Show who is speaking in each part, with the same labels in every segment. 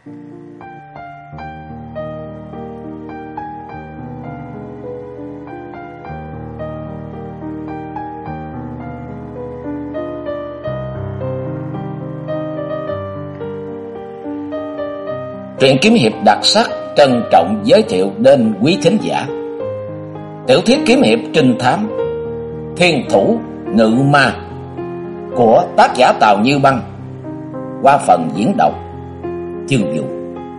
Speaker 1: Truyện kiếm hiệp đặc sắc trân trọng giới thiệu đến quý thính giả tiểu thuyết kiếm hiệp trinh thám Thiên Thủ Ngự Ma của tác giả Tào Như Băng qua phần diễn đọc Chương Vũ.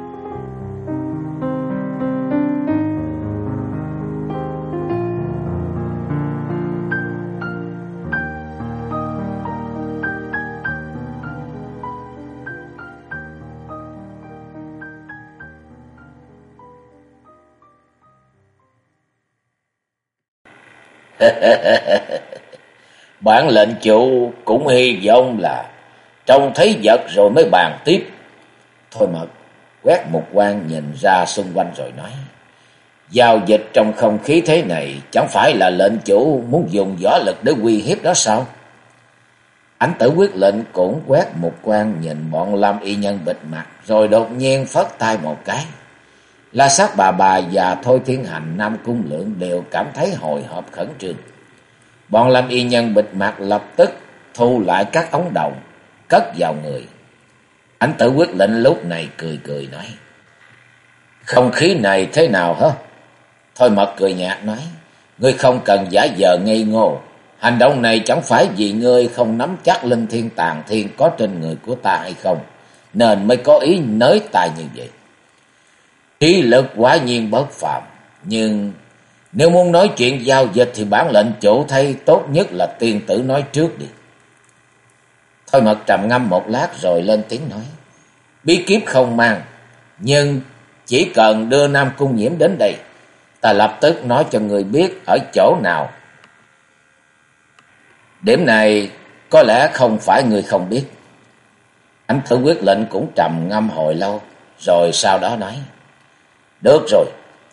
Speaker 1: Bản lệnh chủ cũng hy vọng là trông thấy vật rồi mới bàn tiếp. Thôi Mật quét một quan nhìn ra xung quanh rồi nói: giao dịch trong không khí thế này chẳng phải là lệnh chủ muốn dùng võ lực để uy hiếp đó sao? Ảnh Tử Quyết lệnh cũng quét một quan nhìn bọn Lam y nhân bịt mặt, rồi đột nhiên phất tay một cái. La Sát bà và Thôi Thiên Hành, Nam Cung Lượng đều cảm thấy hồi hộp khẩn trương. Bọn Lam y nhân bịt mặt lập tức thu lại các ống đồng, cất vào người. Ảnh Tử Quyết lệnh lúc này cười cười nói: không khí này thế nào hả? Thôi Mật cười nhạt nói: ngươi không cần giả vờ ngây ngô. Hành động này chẳng phải vì ngươi không nắm chắc linh thiên tàng thiên có trên người của ta hay không, nên mới có ý nới tay như vậy. Trí lực quả nhiên bất phàm, nhưng nếu muốn nói chuyện giao dịch thì bản lệnh chủ thấy tốt nhất là tiên tử nói trước đi. Thôi Mật trầm ngâm một lát rồi lên tiếng nói: bí kíp không mang, nhưng chỉ cần đưa Nam Cung Nhiễm đến đây, ta lập tức nói cho người biết ở chỗ nào. Điểm này có lẽ không phải người không biết. Ảnh Tử Quyết lệnh cũng trầm ngâm hồi lâu, rồi sau đó nói: được rồi.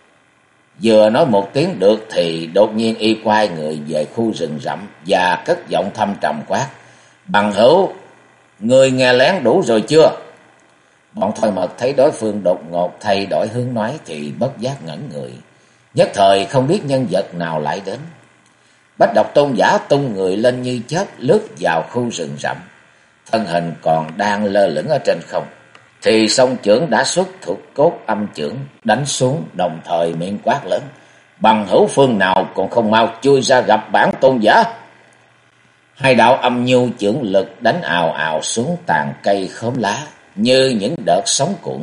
Speaker 1: Vừa nói một tiếng được thì đột nhiên y quay người về khu rừng rậm và cất giọng thâm trầm quát: bằng hữu, người nghe lén đủ rồi chưa? Bọn Thôi Mật thấy đối phương đột ngột thay đổi hướng nói thì bất giác ngẩn người, nhất thời không biết nhân vật nào lại đến. Bách Độc Tôn giả tung người lên như chớp lướt vào khu rừng rậm, thân hình còn đang lơ lửng ở trên không thì song chưởng đã xuất thuộc cốt âm chưởng đánh xuống, đồng thời miệng quát lớn: bằng hữu phương nào còn không mau chui ra gặp bản tôn giả. Hai đạo âm nhu chưởng lực đánh ào ào xuống tàn cây khóm lá như những đợt sóng cuộn.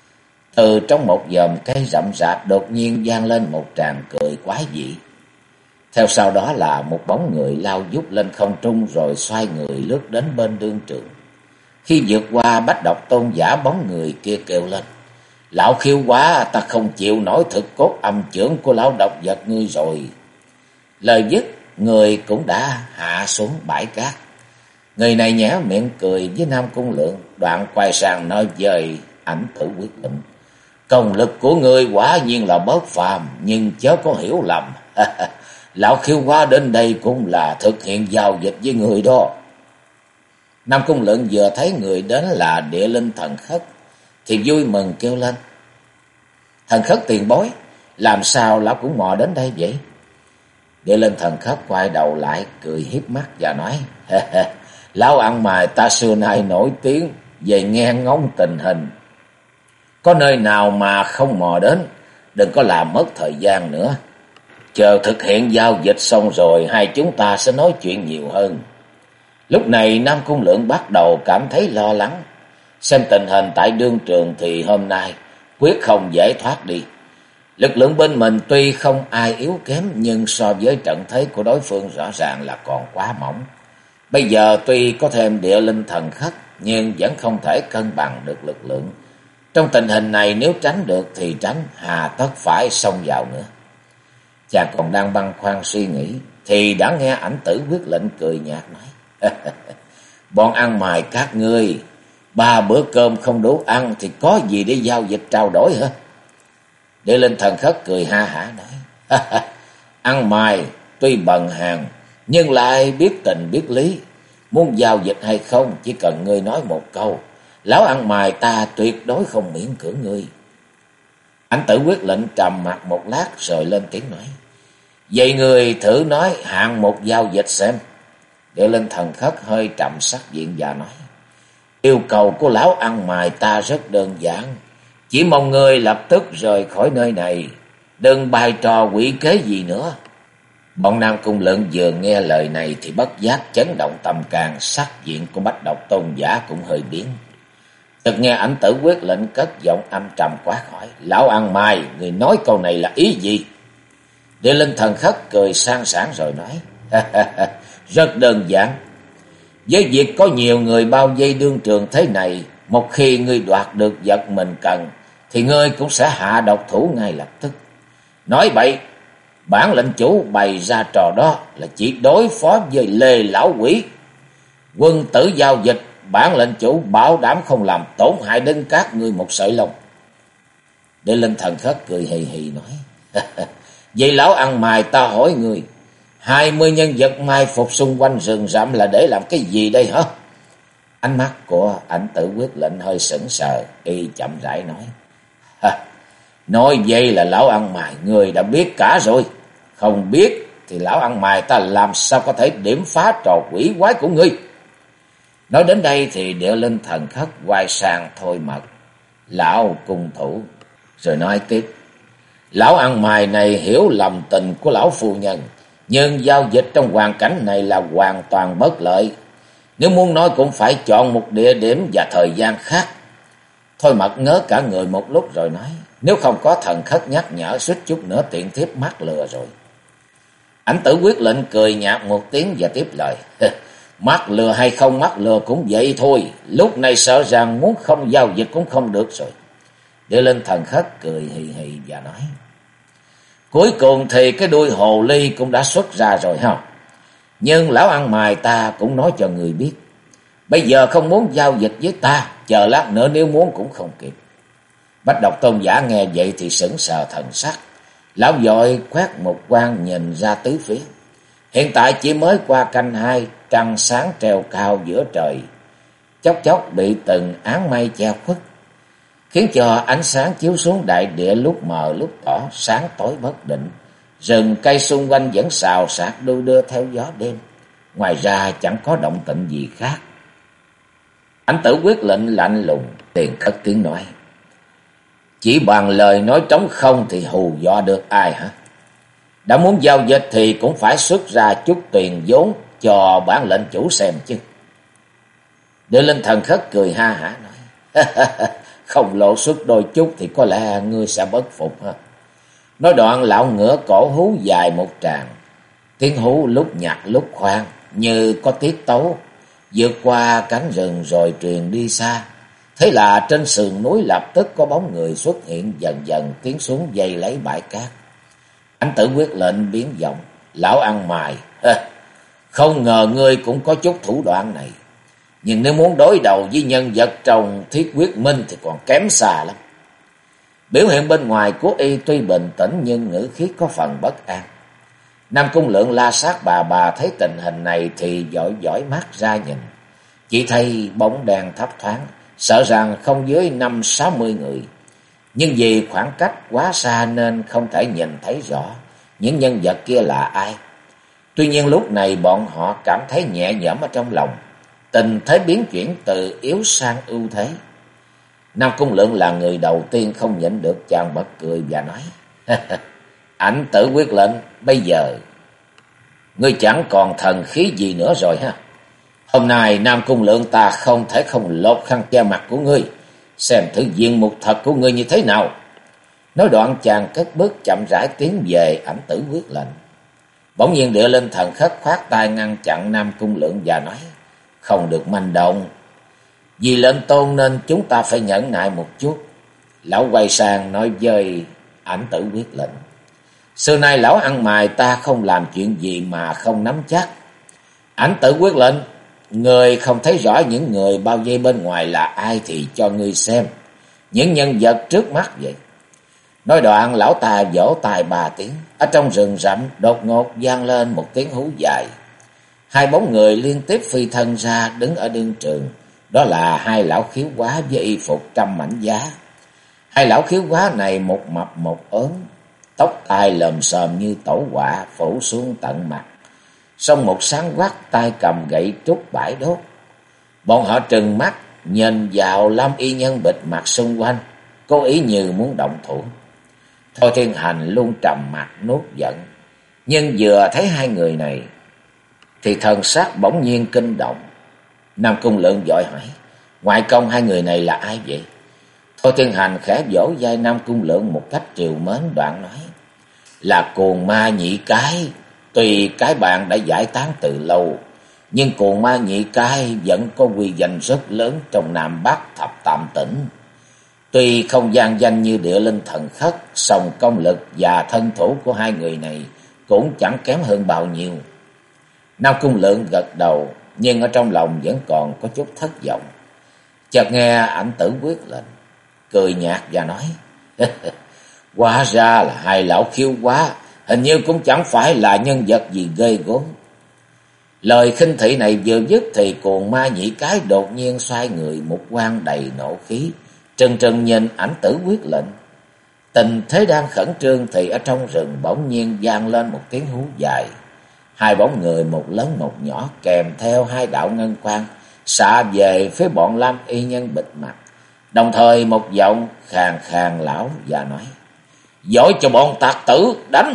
Speaker 1: Từ trong một vòm cây rậm rạp đột nhiên vang lên một tràng cười quái dị. Theo sau đó là một bóng người lao vút lên không trung rồi xoay người lướt đến bên đương trường. Khi vượt qua Bách Độc Tôn giả, bóng người kia kêu lên: lão khiêu quá, ta không chịu nổi thực cốt âm chưởng của lão độc vật ngươi rồi. Lời dứt, người cũng đã hạ xuống bãi cát. Người này nhếch miệng cười với Nam Cung Lượng, đoạn quay sang nói với Ảnh Tử Quyết lệnh: công lực của ngươi quả nhiên là bất phàm, nhưng chớ có hiểu lầm. Lão khiêu quá đến đây cũng là thực hiện giao dịch với người đó. Nam Cung Lượng vừa thấy người đến là Địa Linh Thần Khất thì vui mừng kêu lên: Thần Khất tiền bối, làm sao lão cũng mò đến đây vậy? Địa Linh Thần Khất quay đầu lại cười hiếp mắt và nói: lão ăn mày ta xưa nay nổi tiếng về nghe ngóng tình hình, có nơi nào mà không mò đến, đừng có làm mất thời gian nữa. Chờ thực hiện giao dịch xong rồi hai chúng ta sẽ nói chuyện nhiều hơn. Lúc này Nam Cung Lượng bắt đầu cảm thấy lo lắng. Xem tình hình tại đương trường thì hôm nay quyết không dễ thoát đi. Lực lượng bên mình tuy không ai yếu kém, nhưng so với trận thế của đối phương rõ ràng là còn quá mỏng. Bây giờ tuy có thêm Địa Linh Thần Khất, nhưng vẫn không thể cân bằng được lực lượng. Trong tình hình này nếu tránh được thì tránh, hà tất phải xông vào nữa. Chàng còn đang băn khoăn suy nghĩ thì đã nghe Ảnh Tử Quyết lệnh cười nhạt nói: bọn ăn mày các ngươi, 3 bữa cơm không đủ ăn thì có gì để giao dịch trao đổi hả? Địa Linh Thần Khất cười ha hả nói: ăn mày tuy bần hàn nhưng lại biết tình biết lý, muốn giao dịch hay không chỉ cần ngươi nói một câu lão ăn mày ta tuyệt đối không miễn cưỡng ngươi. Ảnh Tử quyết lệnh trầm mặt một lát rồi lên tiếng nói. Vậy người thử nói hạng một giao dịch xem. Địa Linh Thần Khất hơi trầm sắc diện và nói. Yêu cầu của lão ăn mày ta rất đơn giản. Chỉ mong người lập tức rời khỏi nơi này. Đừng bày trò quỷ kế gì nữa. Bọn Nam Cung Lượng vừa nghe lời này thì bất giác chấn động tâm can, sắc diện của Bách Độc Tôn giả cũng hơi biến. Chợt nghe Ảnh Tử quyết lệnh cất giọng âm trầm quát hỏi. Lão ăn mày, người nói câu này là ý gì? Địa Linh Thần Khất cười sang sảng rồi nói. Rất đơn giản. Với việc có nhiều người bao vây đương trường thế này, một khi ngươi đoạt được vật mình cần, thì ngươi cũng sẽ hạ độc thủ ngay lập tức. Nói bậy, bản lệnh chủ bày ra trò đó là chỉ đối phó với Lê Lão Quỷ. Quân tử giao dịch, bản lệnh chủ bảo đảm không làm tổn hại đến các ngươi một sợi lông. Địa Linh Thần Khất cười hì hì nói. Vậy lão ăn mày ta hỏi ngươi, 20 nhân vật mai phục xung quanh rừng rậm là để làm cái gì đây hả? Ánh mắt của Ảnh Tử quyết lệnh hơi sững sờ, y chậm rãi nói. Nói vậy là lão ăn mày người đã biết cả rồi. Không biết thì lão ăn mày ta làm sao có thể điểm phá trò quỷ quái của ngươi. Nói đến đây thì Địa Linh Thần Khất quay sang Thôi Mật, lão cung thủ, rồi nói tiếp. Lão ăn mày này hiểu lầm tình của lão phu nhân, nhưng giao dịch trong hoàn cảnh này là hoàn toàn bất lợi. Nếu muốn nói cũng phải chọn một địa điểm và thời gian khác. Thôi Mật ngớ cả người một lúc rồi nói. Nếu không có Thần Khất nhắc nhở suýt chút nữa tiện thiếp mắc lừa rồi. Ảnh Tử quyết lệnh cười nhạt một tiếng và tiếp lời. Mắc lừa hay không mắc lừa cũng vậy thôi. Lúc này sợ rằng muốn không giao dịch cũng không được rồi. Địa Linh Thần Khất cười hì hì và nói. Cuối cùng thì cái đuôi hồ ly cũng đã xuất ra rồi ha. Nhưng lão ăn mày ta cũng nói cho người biết. Bây giờ không muốn giao dịch với ta, chờ lát nữa nếu muốn cũng không kịp. Bách Độc Tôn giả nghe vậy thì sững sờ thần sắc. Lão vội quét một quan nhìn ra tứ phía. Hiện tại chỉ mới qua canh 2, trăng sáng treo cao giữa trời. Chốc chốc bị từng áng mây che khuất, khiến cho ánh sáng chiếu xuống đại địa lúc mờ lúc tỏ, sáng tối bất định. Rừng cây xung quanh vẫn xào xạc đu đưa theo gió đêm. Ngoài ra chẳng có động tĩnh gì khác. Ảnh Tử quyết lệnh lạnh lùng, liền cất tiếng nói. Chỉ bằng lời nói trống không thì hù dọa được ai hả? Đã muốn giao dịch thì cũng phải xuất ra chút tiền vốn cho bản lệnh chủ xem chứ. Địa Linh Thần Khất cười ha hả nói. Không lộ xuất đôi chút thì có lẽ ngươi sẽ bất phục ha. Nói đoạn lão ngửa cổ hú dài một tràng. Tiếng hú lúc nhặt lúc khoan, như có tiết tấu, vượt qua cánh rừng rồi truyền đi xa. Thế là trên sườn núi lập tức có bóng người xuất hiện dần dần tiến xuống dây lấy bãi cát. Ảnh Tử quyết lệnh biến giọng. Lão ăn mày, không ngờ ngươi cũng có chút thủ đoạn này. Nhưng nếu muốn đối đầu với nhân vật trong Thiết Quyết Minh thì còn kém xa lắm. Biểu hiện bên ngoài của y tuy bình tĩnh nhưng ngữ khí có phần bất an. Nam Cung Lượng la sát bà thấy tình hình này thì dõi dõi mắt ra nhìn. Chỉ thấy bóng đèn thấp thoáng, sợ rằng không dưới 50-60 người. Nhưng vì khoảng cách quá xa nên không thể nhìn thấy rõ những nhân vật kia là ai. Tuy nhiên lúc này bọn họ cảm thấy nhẹ nhõm ở trong lòng. Tình thế biến chuyển từ yếu sang ưu thế. Nam Cung Lượng là người đầu tiên không nhịn được chàng bật cười và nói. Ảnh Tử quyết lệnh, bây giờ ngươi chẳng còn thần khí gì nữa rồi ha. Hôm nay Nam Cung Lượng ta không thể không lột khăn che mặt của ngươi, xem thử diện mục thật của ngươi như thế nào. Nói đoạn chàng cất bước chậm rãi tiến về Ảnh Tử quyết lệnh. Bỗng nhiên Địa Linh Thần Khất khoát tay ngăn chặn Nam Cung Lượng và nói. Không được manh động. Vì lệnh tôn nên chúng ta phải nhẫn nại một chút. Lão quay sang nói với Ảnh Tử quyết lệnh. Xưa nay lão ăn mày ta không làm chuyện gì mà không nắm chắc. Ảnh Tử quyết lệnh, người không thấy rõ những người bao vây bên ngoài là ai thì cho ngươi xem những nhân vật trước mắt vậy. Nói đoạn lão ta vỗ tay 3 tiếng. Ở trong rừng rậm đột ngột vang lên một tiếng hú dài. 2 bóng người liên tiếp phi thân ra đứng ở đương trường, đó là hai lão khiếu quá với y phục trăm mảnh giá. Hai lão khiếu quá này một mập một ốm, tóc tai lồm xồm như tổ quạ phủ xuống tận mặt, song một sáng quắc tay cầm gậy trúc bãi đốt. Bọn họ trừng mắt nhìn vào Lam y nhân bịt mặt xung quanh, cố ý như muốn động thủ. Thôi Thiên Hành luôn trầm mặt nuốt giận, nhưng vừa thấy hai người này thì thần sắc bỗng nhiên kinh động. Nam Cung Lượng vội hỏi: ngoại công hai người này là ai vậy? Thôi Thiên Hành khẽ vỗ vai Nam Cung Lượng một cách trìu mến, đoạn nói: là cuồng ma nhị cái. Tuy cái bạn đã giải tán từ lâu, nhưng cuồng ma nhị cái vẫn có uy danh rất lớn trong Nam Bắc thập tam tỉnh. Tuy không gian danh như Địa Linh Thần Khất, song công lực và thân thủ của hai người này cũng chẳng kém hơn bao nhiêu. Nam Cung Lượng gật đầu, nhưng ở trong lòng vẫn còn có chút thất vọng. Chợt nghe Ảnh Tử quyết lệnh, cười nhạt và nói: hóa ra là hai lão khiêu quá, hình như cũng chẳng phải là nhân vật gì ghê gớm. Lời khinh thị này vừa dứt thì cuồng ma nhị cái đột nhiên xoay người, một quan đầy nộ khí, trừng trừng nhìn Ảnh Tử quyết lệnh. Tình thế đang khẩn trương thì ở trong rừng bỗng nhiên vang lên một tiếng hú dài. Hai bóng người một lớn một nhỏ kèm theo hai đạo ngân quang xạ về phía bọn Lam y nhân bịt mặt. Đồng thời một giọng khàn khàn lão và nói: giỏi cho bọn tặc tử đánh.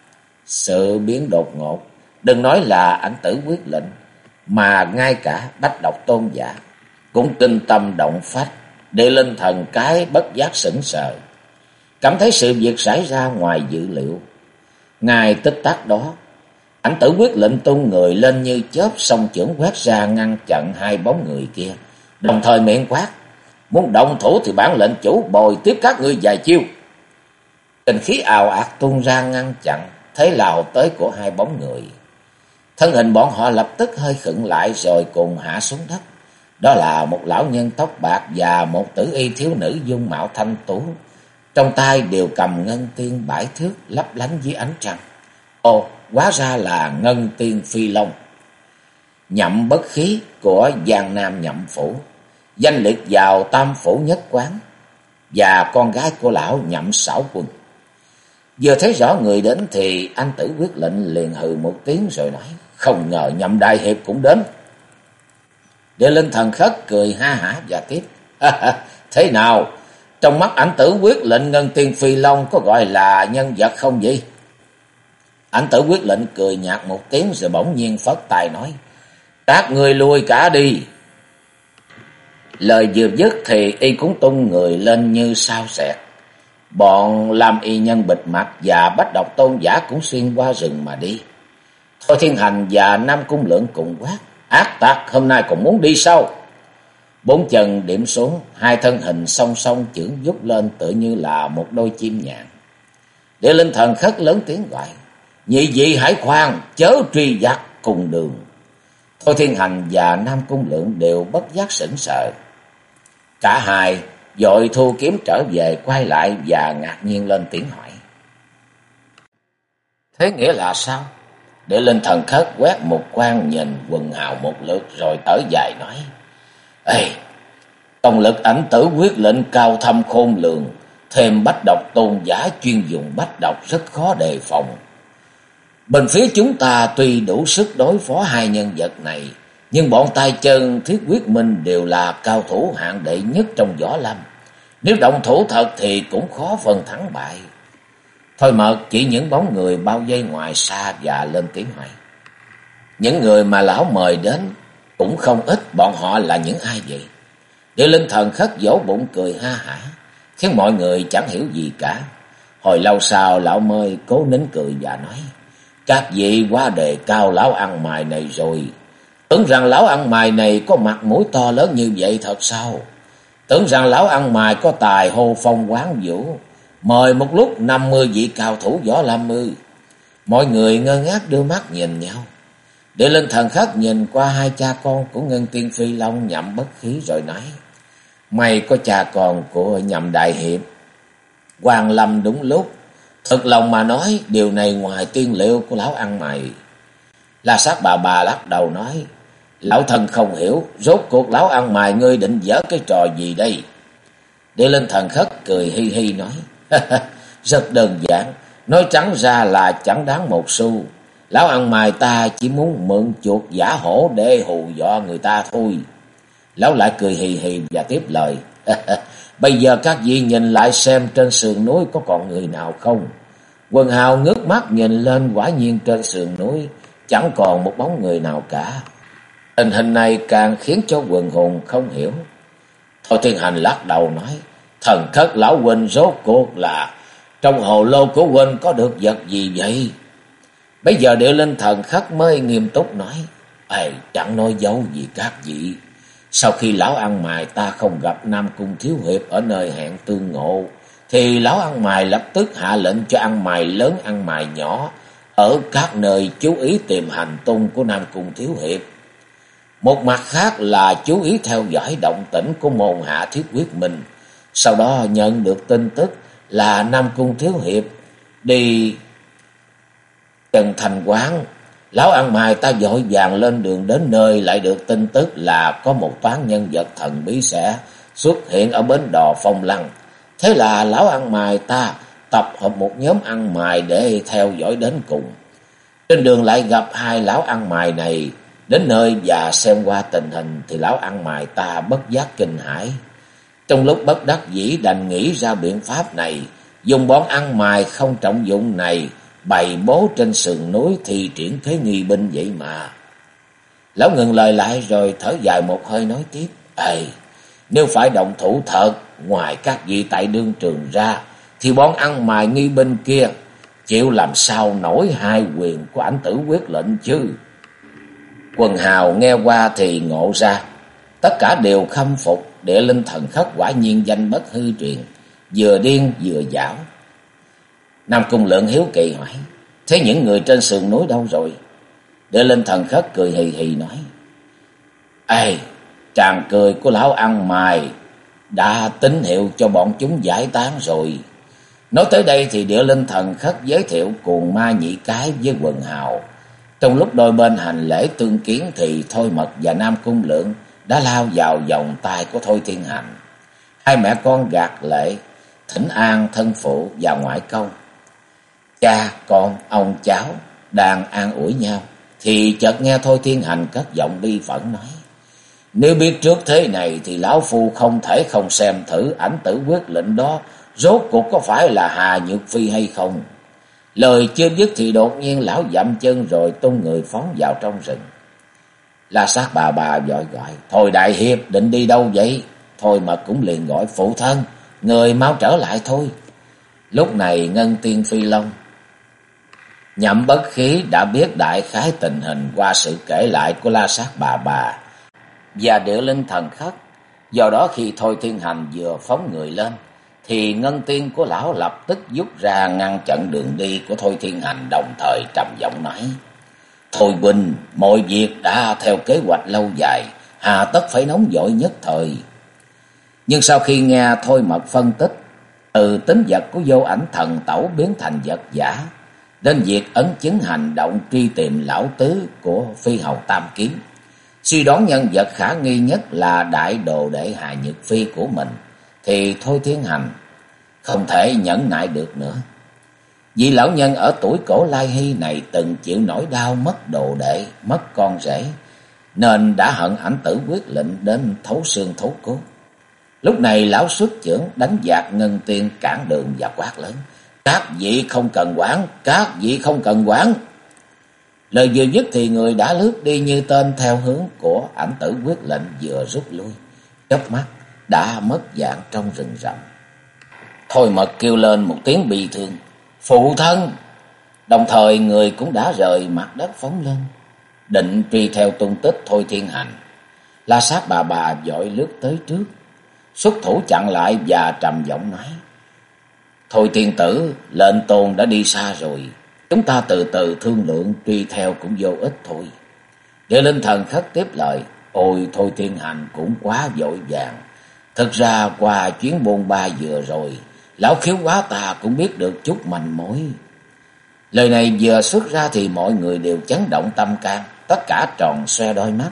Speaker 1: Sự biến đột ngột, đừng nói là Ảnh Tử quyết lệnh, mà ngay cả Bách Độc Tôn giả cũng kinh tâm động phách. Địa Linh Thần cái bất giác sững sờ, cảm thấy sự việc xảy ra ngoài dự liệu. Ngay tích tắc đó, Ảnh Tử quyết lệnh tung người lên như chớp, song chưởng quét ra ngăn chặn hai bóng người kia, đồng thời miệng quát: muốn động thủ thì bản lệnh chủ bồi tiếp các ngươi vài chiêu. Kình khí ào ạt tung ra ngăn chặn thế lao tới của hai bóng người. Thân hình bọn họ lập tức hơi khựng lại rồi cùng hạ xuống đất. Đó là một lão nhân tóc bạc và một tử y thiếu nữ dung mạo thanh tú, trong tay đều cầm ngân tiên 7 thước lấp lánh dưới ánh trăng. Ồ, hóa ra là ngân tiên Phi Long, Nhậm Bất Khí của Giang Nam Nhậm phủ, danh liệt vào Tam phủ nhất quán, và con gái của lão Nhậm Xảo Quân. Vừa thấy rõ người đến thì Ảnh Tử quyết lệnh liền hừ một tiếng rồi nói: không ngờ Nhậm đại hiệp cũng đến. Địa Linh Thần Khất cười ha hả và tiếp: thế nào, trong mắt Ảnh Tử quyết lệnh ngân tiên Phi Long có gọi là nhân vật không vậy? Ảnh Tử quyết lệnh cười nhạt một tiếng rồi bỗng nhiên phất tay nói: các người lui cả đi. Lời vừa dứt thì y cũng tung người lên như sao xẹt. Bọn Lam y nhân bịt mặt và Bách Độc Tôn giả cũng xuyên qua rừng mà đi. Thôi Thiên Hành và Nam Cung Lượng cùng quát: ác tặc, hôm nay còn muốn đi sao? Bốn chân điểm xuống, hai thân hình song song chưởng vút lên tựa như là một đôi chim nhạn. Địa Linh Thần Khất lớn tiếng gọi: nhị vị hãy khoan, chớ truy giặc cùng đường. Thôi Thiên Hành và Nam Cung Lượng đều bất giác sững sờ. Cả hai vội thu kiếm trở về, quay lại và ngạc nhiên lên tiếng hỏi: thế nghĩa là sao? Địa Linh Thần Khất quét một quan nhìn quần hào một lượt rồi thở dài nói: ê, công lực Ảnh Tử quyết lệnh cao thâm khôn lường, thêm Bách Độc Tôn giả chuyên dùng bách độc rất khó đề phòng. Bên phía chúng ta tuy đủ sức đối phó hai nhân vật này, nhưng bọn tay chân Thiết Quyết Minh đều là cao thủ hạng đệ nhất trong võ lâm. Nếu động thủ thật thì cũng khó phân thắng bại. Thôi Mật chỉ những bóng người bao vây ngoài xa và lên tiếng hỏi: những người mà lão mời đến cũng không ít, bọn họ là những ai vậy? Địa Linh Thần Khất vỗ bụng cười ha hả, khiến mọi người chẳng hiểu gì cả. Hồi lâu sau lão mới cố nín cười và nói: các vị quá đề cao lão ăn mày này rồi. Tưởng rằng lão ăn mày này có mặt mũi to lớn như vậy thật sao? Tưởng rằng lão ăn mày có tài hô phong quán vũ, mời một lúc 50 vị cao thủ võ lâm ư? Mọi người ngơ ngác đưa mắt nhìn nhau. Địa Linh Thần Khất nhìn qua hai cha con của Ngân Tiên Phi Long Nhậm Bất Khí rồi nói: mày có cha con của Nhậm đại hiệp Hoàng Lâm đúng lúc. Thật lòng mà nói, điều này ngoài tiên liệu của lão ăn mày. La Sát bà lắc đầu nói: Lão thần không hiểu, rốt cuộc lão ăn mày ngươi định giở cái trò gì đây? Địa Linh Thần Khất cười hi hi nói, rất đơn giản, nói trắng ra là chẳng đáng một xu. Lão ăn mày ta chỉ muốn mượn chuột giả hổ để hù dọa người ta thôi. Lão lại cười hì hì và tiếp lời, bây giờ các vị nhìn lại xem trên sườn núi có còn người nào không? Quần hào ngước mắt nhìn lên, quả nhiên trên sườn núi chẳng còn một bóng người nào cả. Tình hình này càng khiến cho quần hùng không hiểu. Thôi Thiên Hành lắc đầu nói, Thần Khất lão huynh rốt cuộc là trong hồ lô của huynh có được vật gì vậy? Bây giờ Địa Linh Thần Khất mới nghiêm túc nói, chẳng nói dấu gì các vị. Sau khi lão ăn mày ta không gặp Nam Cung thiếu hiệp ở nơi hẹn tương ngộ, thì lão ăn mày lập tức hạ lệnh cho ăn mày lớn ăn mày nhỏ ở các nơi chú ý tìm hành tung của Nam Cung thiếu hiệp. Một mặt khác là chú ý theo dõi động tĩnh của môn hạ Thiết Quyết Minh. Sau đó nhận được tin tức là Nam Cung thiếu hiệp đi Trần Thành Quán. Lão ăn mày ta vội vàng lên đường đến nơi, lại được tin tức là có một toán nhân vật thần bí sẽ xuất hiện ở bến đò Phong Lăng. Thế là lão ăn mày ta tập hợp một nhóm ăn mày để theo dõi đến cùng. Trên đường lại gặp hai lão ăn mày này. Đến nơi và xem qua tình hình thì lão ăn mày ta bất giác kinh hãi. Trong lúc bất đắc dĩ đành nghĩ ra biện pháp này, dùng bọn ăn mày không trọng dụng này bày bố trên sườn núi thi triển thế nghi binh vậy mà. Lão ngừng lời lại rồi thở dài một hơi nói tiếp, nếu phải động thủ thật, ngoài các vị tại đương trường ra, thì bọn ăn mày nghi binh kia chịu làm sao nổi hai quyền của Ảnh Tử Quyết Lệnh chứ? Quần hào nghe qua thì ngộ ra, tất cả đều khâm phục Địa Linh Thần Khất quả nhiên danh bất hư truyền, vừa điên vừa dảo. Nam Cung Lượng hiếu kỳ hỏi, thế những người trên sườn núi đâu rồi? Địa Linh Thần Khất cười hì hì nói, tràng cười của lão ăn mày đã tín hiệu cho bọn chúng giải tán rồi. Nói tới đây thì Địa Linh Thần Khất giới thiệu Cuồng Ma Nhị Cái với quần hào. Trong lúc đôi bên hành lễ tương kiến thì Thôi Mật và Nam Cung Lượng đã lao vào vòng tay của Thôi Thiên Hành. Hai mẹ con gạt lệ thỉnh an thân phụ và ngoại công. Cha con ông cháu đang an ủi nhau thì chợt nghe Thôi Thiên Hành cất giọng bi phẫn nói, nếu biết trước thế này thì lão phu không thể không xem thử Ảnh Tử Quyết Lệnh đó rốt cuộc có phải là Hà Nhược Phi hay không. Lời chưa dứt thì đột nhiên lão dậm chân rồi tung người phóng vào trong rừng. La Sát bà vội gọi, Thôi đại hiệp định đi đâu vậy? Thôi Mật cũng liền gọi, phụ thân, người mau trở lại thôi. Lúc này Ngân Tiên Phi Long Nhậm Bất Khí đã biết đại khái tình hình qua sự kể lại của La Sát bà và Địa Linh Thần Khất. Do đó khi Thôi Thiên Hành vừa phóng người lên thì ngân tiên của lão lập tức rút ra ngăn chặn đường đi của Thôi Thiên Hành, đồng thời trầm giọng nói, Thôi huynh, mọi việc đã theo kế hoạch lâu dài, hà tất phải nóng vội nhất thời. Nhưng sau khi nghe Thôi Mật phân tích từ tính vật của Vô Ảnh Thần Tẩu biến thành vật giả, đến việc ấn chứng hành động truy tìm lão tứ của Phi Hầu Tam Kiếm, suy đoán nhân vật khả nghi nhất là đại đồ đệ Hà Nhược Phi của mình, thì Thôi Thiên Hành không thể nhẫn nại được nữa. Vì lão nhân ở tuổi cổ lai hy này từng chịu nỗi đau mất đồ đệ, mất con rể, nên đã hận Ảnh Tử Quyết Lệnh đến thấu xương thấu cốt. Lúc này lão xuất chưởng đánh dạt ngân tiên cản đường và quát lớn, các vị không cần quản, các vị không cần quản. Lời vừa dứt thì người đã lướt đi như tên theo hướng của Ảnh Tử Quyết Lệnh vừa rút lui, chớp mắt đã mất dạng trong rừng rậm. Thôi Mật kêu lên một tiếng bi thương, phụ thân, đồng thời người cũng đã rời mặt đất phóng lên, định truy theo tung tích Thôi Thiên Hành. La Sát bà vội lướt tới trước, xuất thủ chặn lại và trầm giọng nói, Thôi tiên tử, lệnh tôn đã đi xa rồi, chúng ta từ từ thương lượng, truy theo cũng vô ích thôi. Địa Linh Thần Khất tiếp lời, ôi Thôi Thiên Hành cũng quá vội vàng. Thực ra qua chuyến bôn ba vừa rồi, lão khiếu quá ta cũng biết được chút manh mối. Lời này vừa xuất ra thì mọi người đều chấn động tâm can, tất cả tròn xoe đôi mắt,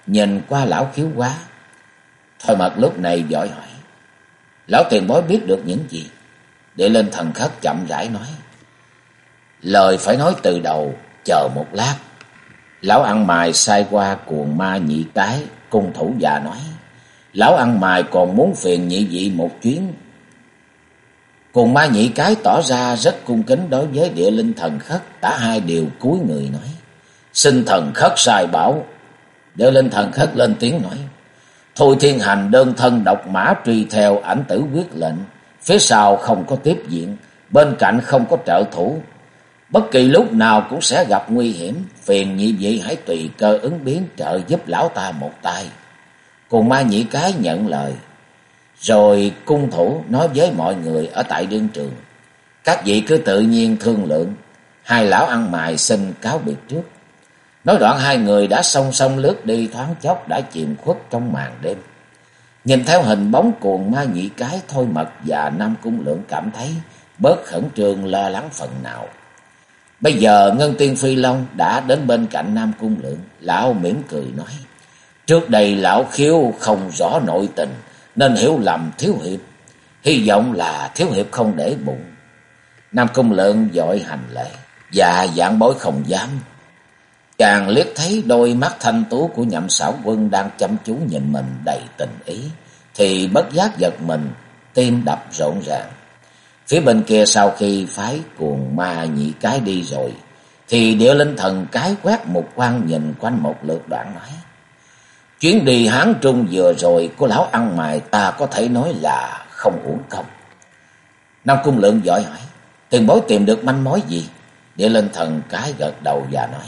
Speaker 1: nhìn qua lão Khiếu Quá. Thôi Mật lúc này vội hỏi: Lão tiền bối biết được những gì? Địa Linh Thần Khất chậm rãi nói: Lời phải nói từ đầu, chờ một lát. Lão ăn mày sai qua Cuồng Ma Nhị Cái, cung thủ già nói: Lão ăn mày còn muốn phiền nhị vị một chuyến. Cuồng Ma Nhị Cái tỏ ra rất cung kính đối với Địa Linh Thần Khất, cả hai đều cúi người nói: Xin Thần Khất sai bảo. Địa Linh Thần Khất lên tiếng nói: Thôi Thiên Hành đơn thân độc mã truy theo Ảnh Tử quyết lệnh, phía sau không có tiếp diện, bên cạnh không có trợ thủ, bất kỳ lúc nào cũng sẽ gặp nguy hiểm, phiền nhị vị hãy tùy cơ ứng biến trợ giúp lão ta một tay. Cuồng Ma Nhị Cái nhận lời, rồi cung thủ nói với mọi người ở tại đương trường: Các vị cứ tự nhiên thương lượng, hai lão ăn mày xin cáo biệt trước. Nói đoạn hai người đã song song lướt đi, thoáng chốc đã chìm khuất trong màn đêm. Nhìn theo hình bóng Cuồng Ma Nhị Cái, Thôi Mật và Nam Cung Lượng cảm thấy bớt khẩn trương lo lắng phần nào. Bây giờ Ngân Tiên Phi Long đã đến bên cạnh Nam Cung Lượng, lão mỉm cười nói: Trước đây lão Khiếu không rõ nội tình nên hiểu lầm thiếu hiệp, hy vọng là thiếu hiệp không để bụng. Nam Cung Lượng vội hành lễ: Dạ vạn bối không dám. Chàng liếc thấy đôi mắt thanh tú của Nhậm Xảo Quân đang chăm chú nhìn mình đầy tình ý, thì bất giác giật mình, tim đập rộn ràng. Phía bên kia sau khi phái Cuồng Ma Nhị Cái đi rồi, thì Địa Linh Thần Cái quét một quan nhìn quanh một lượt đoạn nói: Chuyến đi Hán Trung vừa rồi của lão ăn mày ta có thể nói là không uổng công. Nam Cung Lượng vội hỏi: Tiền bối tìm được manh mối gì? Địa Linh Thần Cái gật đầu và nói: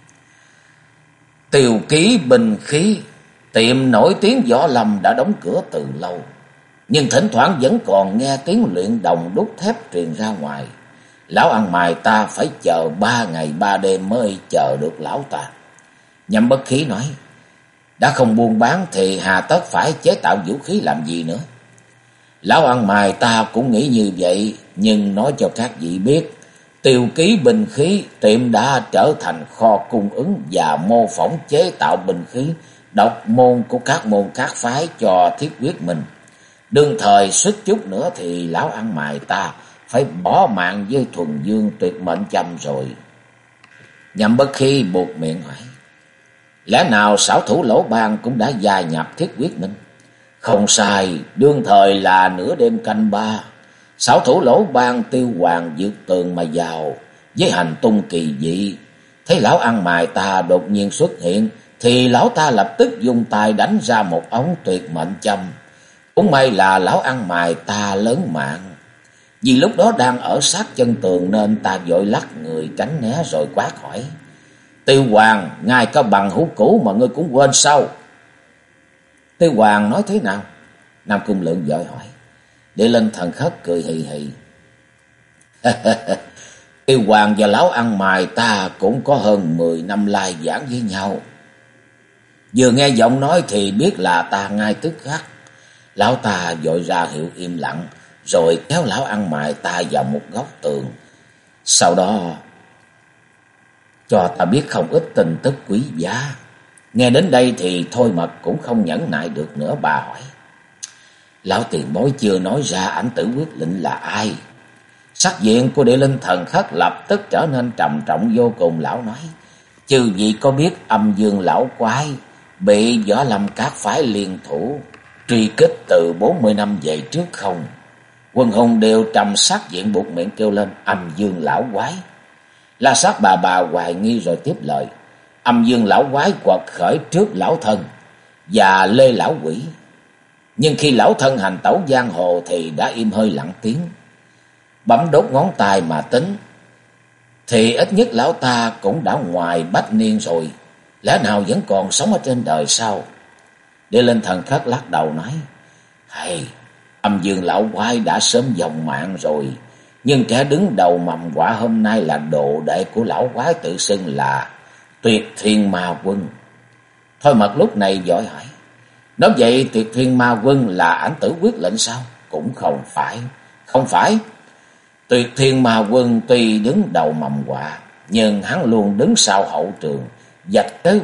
Speaker 1: Tiều Ký binh khí, tiệm nổi tiếng võ lâm đã đóng cửa từ lâu, nhưng thỉnh thoảng vẫn còn nghe tiếng luyện đồng đúc thép truyền ra ngoài. Lão ăn mày ta phải chờ 3 ngày 3 đêm mới chờ được lão ta. Nhậm Bất Khí nói: Đã không buôn bán thì hà tất phải chế tạo vũ khí làm gì nữa? Lão ăn mày ta cũng nghĩ như vậy, nhưng nói cho các vị biết, Tiều Ký binh khí tiệm đã trở thành kho cung ứng và mô phỏng chế tạo binh khí độc môn của các môn các phái cho Thiết Quyết mình. Đương thời suýt chút nữa thì lão ăn mày ta phải bỏ mạng với Thuần Dương Tuyệt Mệnh Châm rồi. Nhậm Bất Khí buộc miệng hỏi: Lẽ nào xảo thủ Lỗ Ban cũng đã gia nhập Thiết Quyết Minh? Không sai, đương thời là nửa đêm canh 3, xảo thủ Lỗ Ban Tiêu Hoàng vượt tường mà vào với hành tung kỳ dị. Thấy lão ăn mày ta đột nhiên xuất hiện, thì lão ta lập tức dùng tay đánh ra một ống Tuyệt Mệnh Châm. Cũng may là lão ăn mày ta lớn mạng, vì lúc đó đang ở sát chân tường nên ta vội lắc người tránh né rồi quát hỏi: Tiêu Hoàng, ngài có bằng hữu cũ mà ngươi cũng quên sao? Tiêu Hoàng nói thế nào? Nam Cung Lượng vội hỏi. Địa Linh Thần Khất cười hì hì: Tiêu Hoàng và lão ăn mày ta cũng có hơn 10 năm lai giảng với nhau. Vừa nghe giọng nói thì biết là ta ngay tức khắc. Lão ta vội ra hiệu im lặng, rồi kéo lão ăn mày ta vào một góc tường. Sau đó cho ta biết không ít tin tức quý giá. Nghe đến đây thì Thôi Mật cũng không nhẫn nại được nữa, bà hỏi: Lão tiền bối chưa nói ra Ảnh Tử quyết lệnh là ai? Sắc diện của Địa Linh Thần Khất lập tức trở nên trầm trọng vô cùng. Lão nói: Chư vị có biết Âm Dương lão quái bị võ lâm các phái liên thủ truy kích từ 40 năm về trước không? Quần hùng đều trầm sắc diện, buộc miệng kêu lên: Âm Dương lão quái. La Sát bà hoài nghi rồi tiếp lời: Âm Dương lão quái quật khởi trước lão thân và Lê lão quỷ, nhưng khi lão thân hành tẩu giang hồ thì đã im hơi lặng tiếng. Bấm đốt ngón tay mà tính thì ít nhất lão ta cũng đã ngoài bách niên rồi, lẽ nào vẫn còn sống ở trên đời sao? Địa Linh Thần Khất lắc đầu nói: Hay, Âm Dương lão quái đã sớm vong mạng rồi, nhưng kẻ đứng đầu mầm quả hôm nay là đồ đệ của lão quái tự xưng là Tuyệt Thiên Ma Quân. Thôi Mật lúc này vội hỏi: Nói vậy Tuyệt Thiên Ma Quân là Ảnh Tử quyết lệnh sao? Cũng không phải. Không phải. Tuyệt Thiên Ma Quân tuy đứng đầu mầm quả, nhưng hắn luôn đứng sau hậu trường, vạch kế hoạch,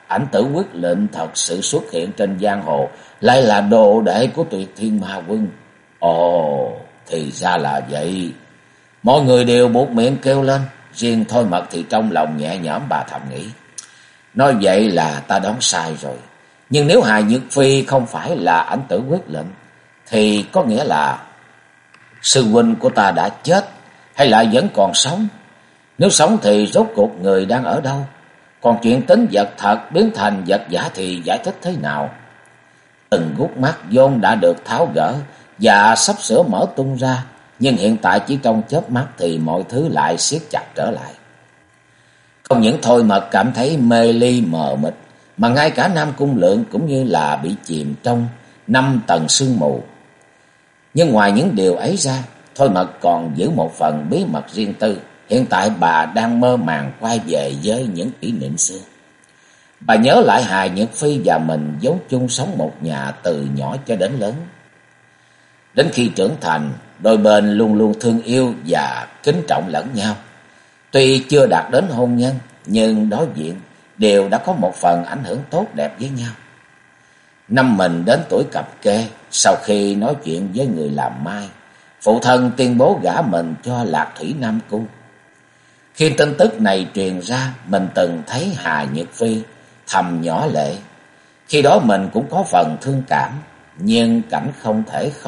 Speaker 1: Ảnh Tử Quyết Lệnh thật sự xuất hiện trên giang hồ, lại là đồ đệ của Tuyệt Thiên Ma Quân. Ồ, thì ra là vậy. Mọi người đều buột miệng kêu lên, riêng Thôi Mật thì trong lòng nhẹ nhõm, bà thầm nghĩ. Nói vậy là ta đoán sai rồi. Nhưng nếu Hà Nhược Phi không phải là Ảnh Tử Quyết Lệnh, thì có nghĩa là sư huynh của ta đã chết hay là vẫn còn sống? Nếu sống thì rốt cuộc người đang ở đâu? Còn chuyện tính vật thật biến thành vật giả thì giải thích thế nào? Từng gút mắt vốn đã được tháo gỡ và sắp sửa mở tung ra, nhưng hiện tại chỉ trong chớp mắt thì mọi thứ lại siết chặt trở lại. Không những Thôi Mật cảm thấy mê ly mờ mịt, mà ngay cả Nam Cung Lượng cũng như là bị chìm trong 5 tầng sương mù. Nhưng ngoài những điều ấy ra, Thôi Mật còn giữ một phần bí mật riêng tư. Hiện tại bà đang mơ màng quay về với những kỷ niệm xưa. Bà nhớ lại Hà Nhược Phi và mình vốn chung sống một nhà từ nhỏ cho đến lớn. Đến khi trưởng thành, đôi bên luôn luôn thương yêu và kính trọng lẫn nhau. Tuy chưa đạt đến hôn nhân, nhưng đối diện đều đã có một phần ảnh hưởng tốt đẹp với nhau. Năm mình đến tuổi cập kê, sau khi nói chuyện với người làm mai, phụ thân tuyên bố gả mình cho Lạc Thủy Nam Cung. Khi tin tức này truyền ra, mình từng thấy Hà Nhược Phi thầm nhỏ lệ. Khi đó mình cũng có phần thương cảm, nhưng cảnh không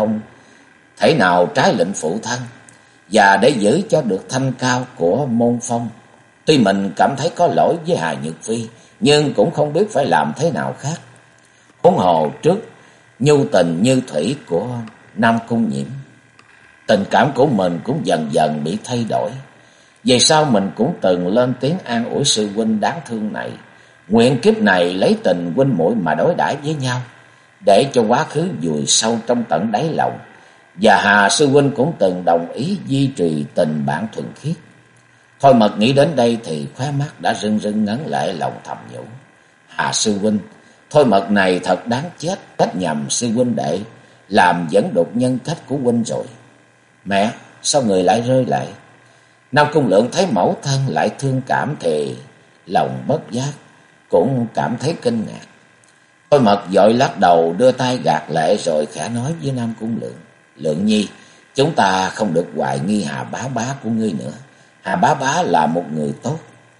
Speaker 1: thể nào trái lệnh phụ thân. Và để giữ cho được thanh cao của môn phong, tuy mình cảm thấy có lỗi với Hà Nhược Phi, nhưng cũng không biết phải làm thế nào khác. Huống hồ trước nhu tình như thủy của Nam Cung Nhiễm, tình cảm của mình cũng dần dần bị thay đổi. Về sau mình cũng từng lên tiếng an ủi sư huynh đáng thương này, nguyện kiếp này lấy tình huynh muội mà đối đãi với nhau, để cho quá khứ vùi sâu trong tận đáy lòng. Và Hà sư huynh cũng từng đồng ý duy trì tình bạn thuần khiết. Thôi Mật nghĩ đến đây thì khóe mắt đã rưng rưng ngấn lệ, lòng thầm nhủ. Hà sư huynh, Thôi Mật này thật đáng chết, trách nhầm sư huynh đệ, làm dẫn đột nhân cách của huynh rồi. Mẹ, sao người lại rơi lệ? Nam Cung Lượng thấy mẫu thân lại thương cảm thì lòng bất giác cũng cảm thấy kinh ngạc. Thôi Mật vội lắc đầu, đưa tay gạt lệ rồi khẽ nói với Nam Cung Lượng. Lượng nhi, chúng ta không được hoài nghi Hà bá bá của ngươi nữa. Hà bá bá là một người tốt.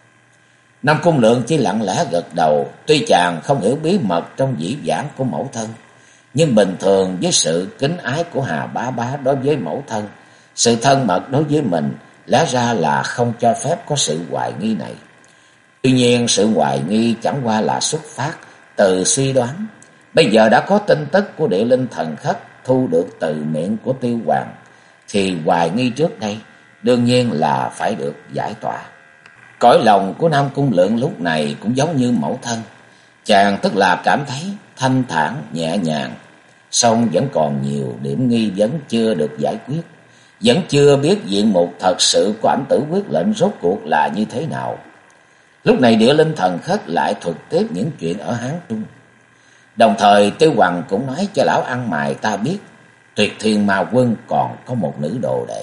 Speaker 1: Nam Cung Lượng chỉ lặng lẽ gật đầu. Tuy chàng không hiểu bí mật trong dĩ vãng của mẫu thân, nhưng bình thường với sự kính ái của Hà bá bá đối với mẫu thân, sự thân mật đối với mình, lẽ ra là không cho phép có sự hoài nghi này. Tuy nhiên sự hoài nghi chẳng qua là xuất phát từ suy đoán. Bây giờ đã có tin tức của Địa Linh Thần Khất thu được từ miệng của Tiêu Hoàng, thì hoài nghi trước đây đương nhiên là phải được giải tỏa. Cõi lòng của Nam Cung Lượng lúc này cũng giống như mẫu thân. Chàng tức là cảm thấy thanh thản nhẹ nhàng, song vẫn còn nhiều điểm nghi vấn chưa được giải quyết, vẫn chưa biết diện mục thật sự của Ảnh Tử Quyết Lệnh rốt cuộc là như thế nào. Lúc này Địa Linh Thần Khất lại thuật tiếp những chuyện ở Hán Trung. Đồng thời Tiêu Hoàng cũng nói cho lão ăn mày ta biết, Tuyệt Thiên Ma Quân còn có một nữ đồ đệ.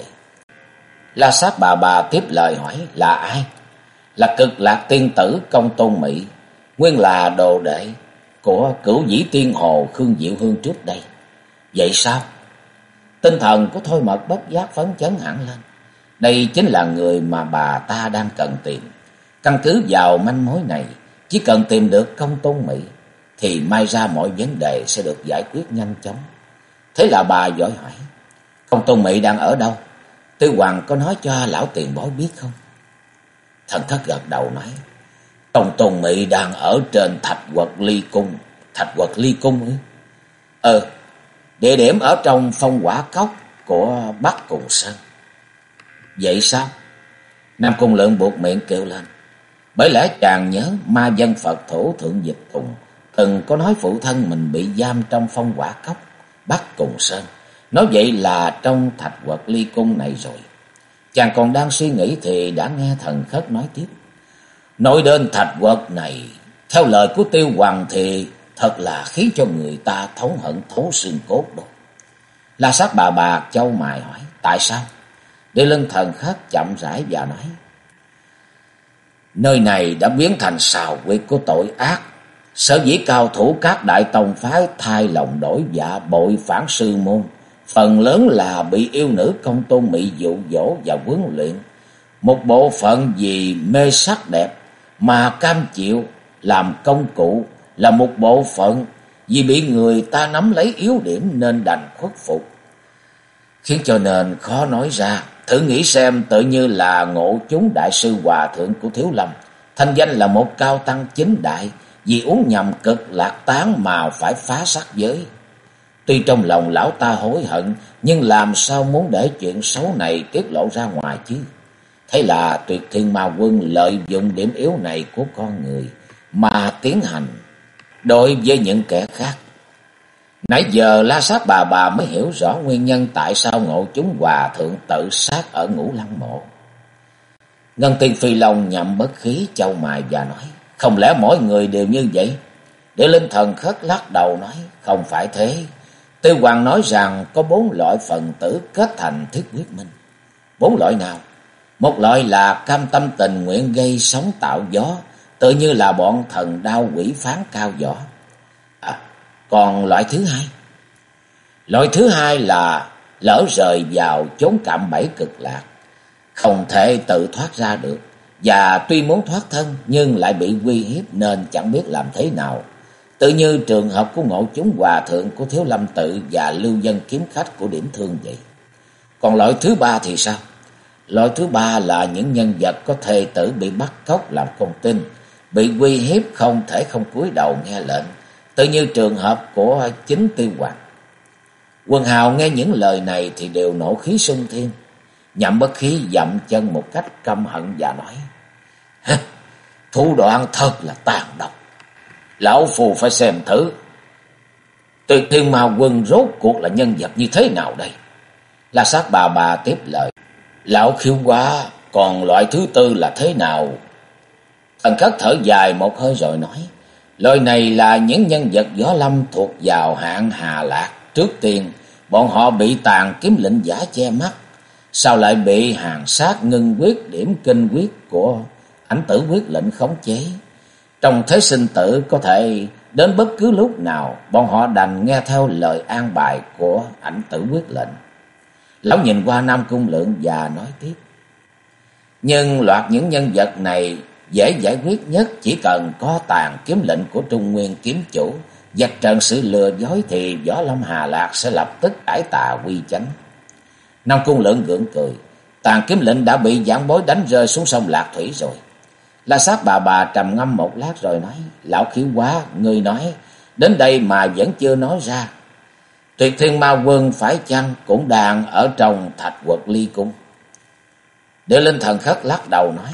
Speaker 1: La Sát bà tiếp lời hỏi là ai? Là Cực Lạc tiên tử Công Tôn Mỹ, nguyên là đồ đệ của Cửu Vĩ Tiên Hồ Khương Diệu Hương trước đây. Vậy sao? Tinh thần của Thôi Mật bất giác phấn chấn hẳn lên. Đây chính là người mà bà ta đang cần tìm. Căn cứ vào manh mối này, chỉ cần tìm được Công Tôn Mỹ thì may ra mọi vấn đề sẽ được giải quyết nhanh chóng. Thế là bà vội hỏi, Công Tôn Mỹ đang ở đâu? Tiêu Hoàng có nói cho lão tiền bối biết không? Thần Thất gật đầu nói, Công Tôn Mỹ đang ở trên Thạch Quật Ly Cung. Thạch Quật Ly Cung ư? Địa điểm ở trong Phong Hỏa Cốc của Bắc Cùng Sơn. Vậy sao? Nam Cung Lượng buột miệng kêu lên. Bởi lẽ chàng nhớ ma dân Phật thủ Thượng Dịch Tùng từng có nói phụ thân mình bị giam trong Phong Hỏa Cốc Bắc Cùng Sơn. Nói vậy là trong Thạch Quật Ly Cung này rồi. Chàng còn đang suy nghĩ thì đã nghe Thần Khất nói tiếp. Nói đến Thạch Quật này, theo lời của Tiêu Hoàng thì thật là khiến cho người ta thống hận thấu xương cốt đó. La Sát bà chau mày hỏi, tại sao? Địa Linh Thần Khất chậm rãi và nói, nơi này đã biến thành sào huyệt của tội ác, Sở dĩ cao thủ các đại tông phái thay lòng đổi dạ bội phản sư môn, phần lớn là bị yêu nữ Công Tôn Mị dụ dỗ và huấn luyện. Một bộ phận vì mê sắc đẹp mà cam chịu làm công cụ, là một bộ phận vì bị người ta nắm lấy yếu điểm nên đành khuất phục. Khiến cho nên khó nói ra. Thử nghĩ xem, tự như là Ngộ Chúng đại sư hòa thượng của Thiếu Lâm, thanh danh là một cao tăng chính đại, vì uống nhầm cực lạc tán mà phải phá sắc giới. Tuy trong lòng lão ta hối hận, nhưng làm sao muốn để chuyện xấu này tiết lộ ra ngoài chứ? Thế là Tuyệt Thiên Ma Quân lợi dụng điểm yếu này của con người mà tiến hành đối với những kẻ khác. Nãy giờ La Sát bà mới hiểu rõ nguyên nhân tại sao Ngộ Chúng hòa thượng tự sát ở Ngũ Lăng Mộ. Ngân Tiên Phi Long nhậm bất khí chau mày và nói: không lẽ mỗi người đều như vậy? Địa Linh Thần Khất lắc đầu nói: không phải thế. Tiêu Hoàng nói rằng có 4 loại phần tử kết thành Thiết Quyết Minh. 4 loại nào? Một loại là cam tâm tình nguyện gây sóng tạo gió, tự như là bọn thần đao quỷ phán cao võ. Còn loại thứ hai? Loại thứ hai là lỡ rời vào chốn cạm bẫy cực lạc, không thể tự thoát ra được, và tuy muốn thoát thân nhưng lại bị uy hiếp nên chẳng biết làm thế nào. Tự như trường hợp của Ngộ Chúng hòa thượng của Thiếu Lâm Tự và Lưu Dân kiếm khách của Điểm Thương vậy. Còn loại thứ ba thì sao? Loại thứ ba là những nhân vật có thê tử bị bắt cóc làm con tin, bị uy hiếp không thể không cúi đầu nghe lệnh, tự như trường hợp của chính Tiêu Hoàng. Quần hào nghe những lời này thì đều nộ khí xung thiên. Nhậm bất khí dậm chân một cách căm hận và nói: thủ đoạn thật là tàn độc. Lão phù phải xem thử Tuyệt Thiên Ma Quân rốt cuộc là nhân vật như thế nào đây? La Sát bà tiếp lời: lão khiếu quá, còn loại thứ tư là thế nào? Thần Khất thở dài một hơi rồi nói: loại này là những nhân vật võ lâm thuộc vào hạng Hà Lạc. Trước tiên bọn họ bị Tàn Kiếm Lệnh giả che mắt, sau lại bị Hàn Sát Ngưng Quyết điểm kinh quyết của Ảnh Tử Quyết Lệnh khống chế. Trong thế sinh tử có thể đến bất cứ lúc nào, bọn họ đành nghe theo lời an bài của Ảnh Tử Quyết Lệnh. Lão nhìn qua Nam Cung Lượng và nói tiếp: nhưng loạt những nhân vật này dễ giải quyết nhất, chỉ cần có Tàn Kiếm Lệnh của Trung Nguyên kiếm chủ vạch trần sự lừa dối thì võ lâm Hà Lạc sẽ lập tức cải tà quy chánh. Nam Cung Lượng gượng cười: Tàn Kiếm Lệnh đã bị giảng bối đánh rơi xuống sông Lạc Thủy rồi. La Sát bà trầm ngâm một lát rồi nói: lão khiếu quá, ngươi nói đến đây mà vẫn chưa nói ra. Tuyệt Thiên Ma Quân phải chăng cũng đang ở trong Thạch Quật Ly Cung? Địa Linh Thần Khất lắc đầu nói: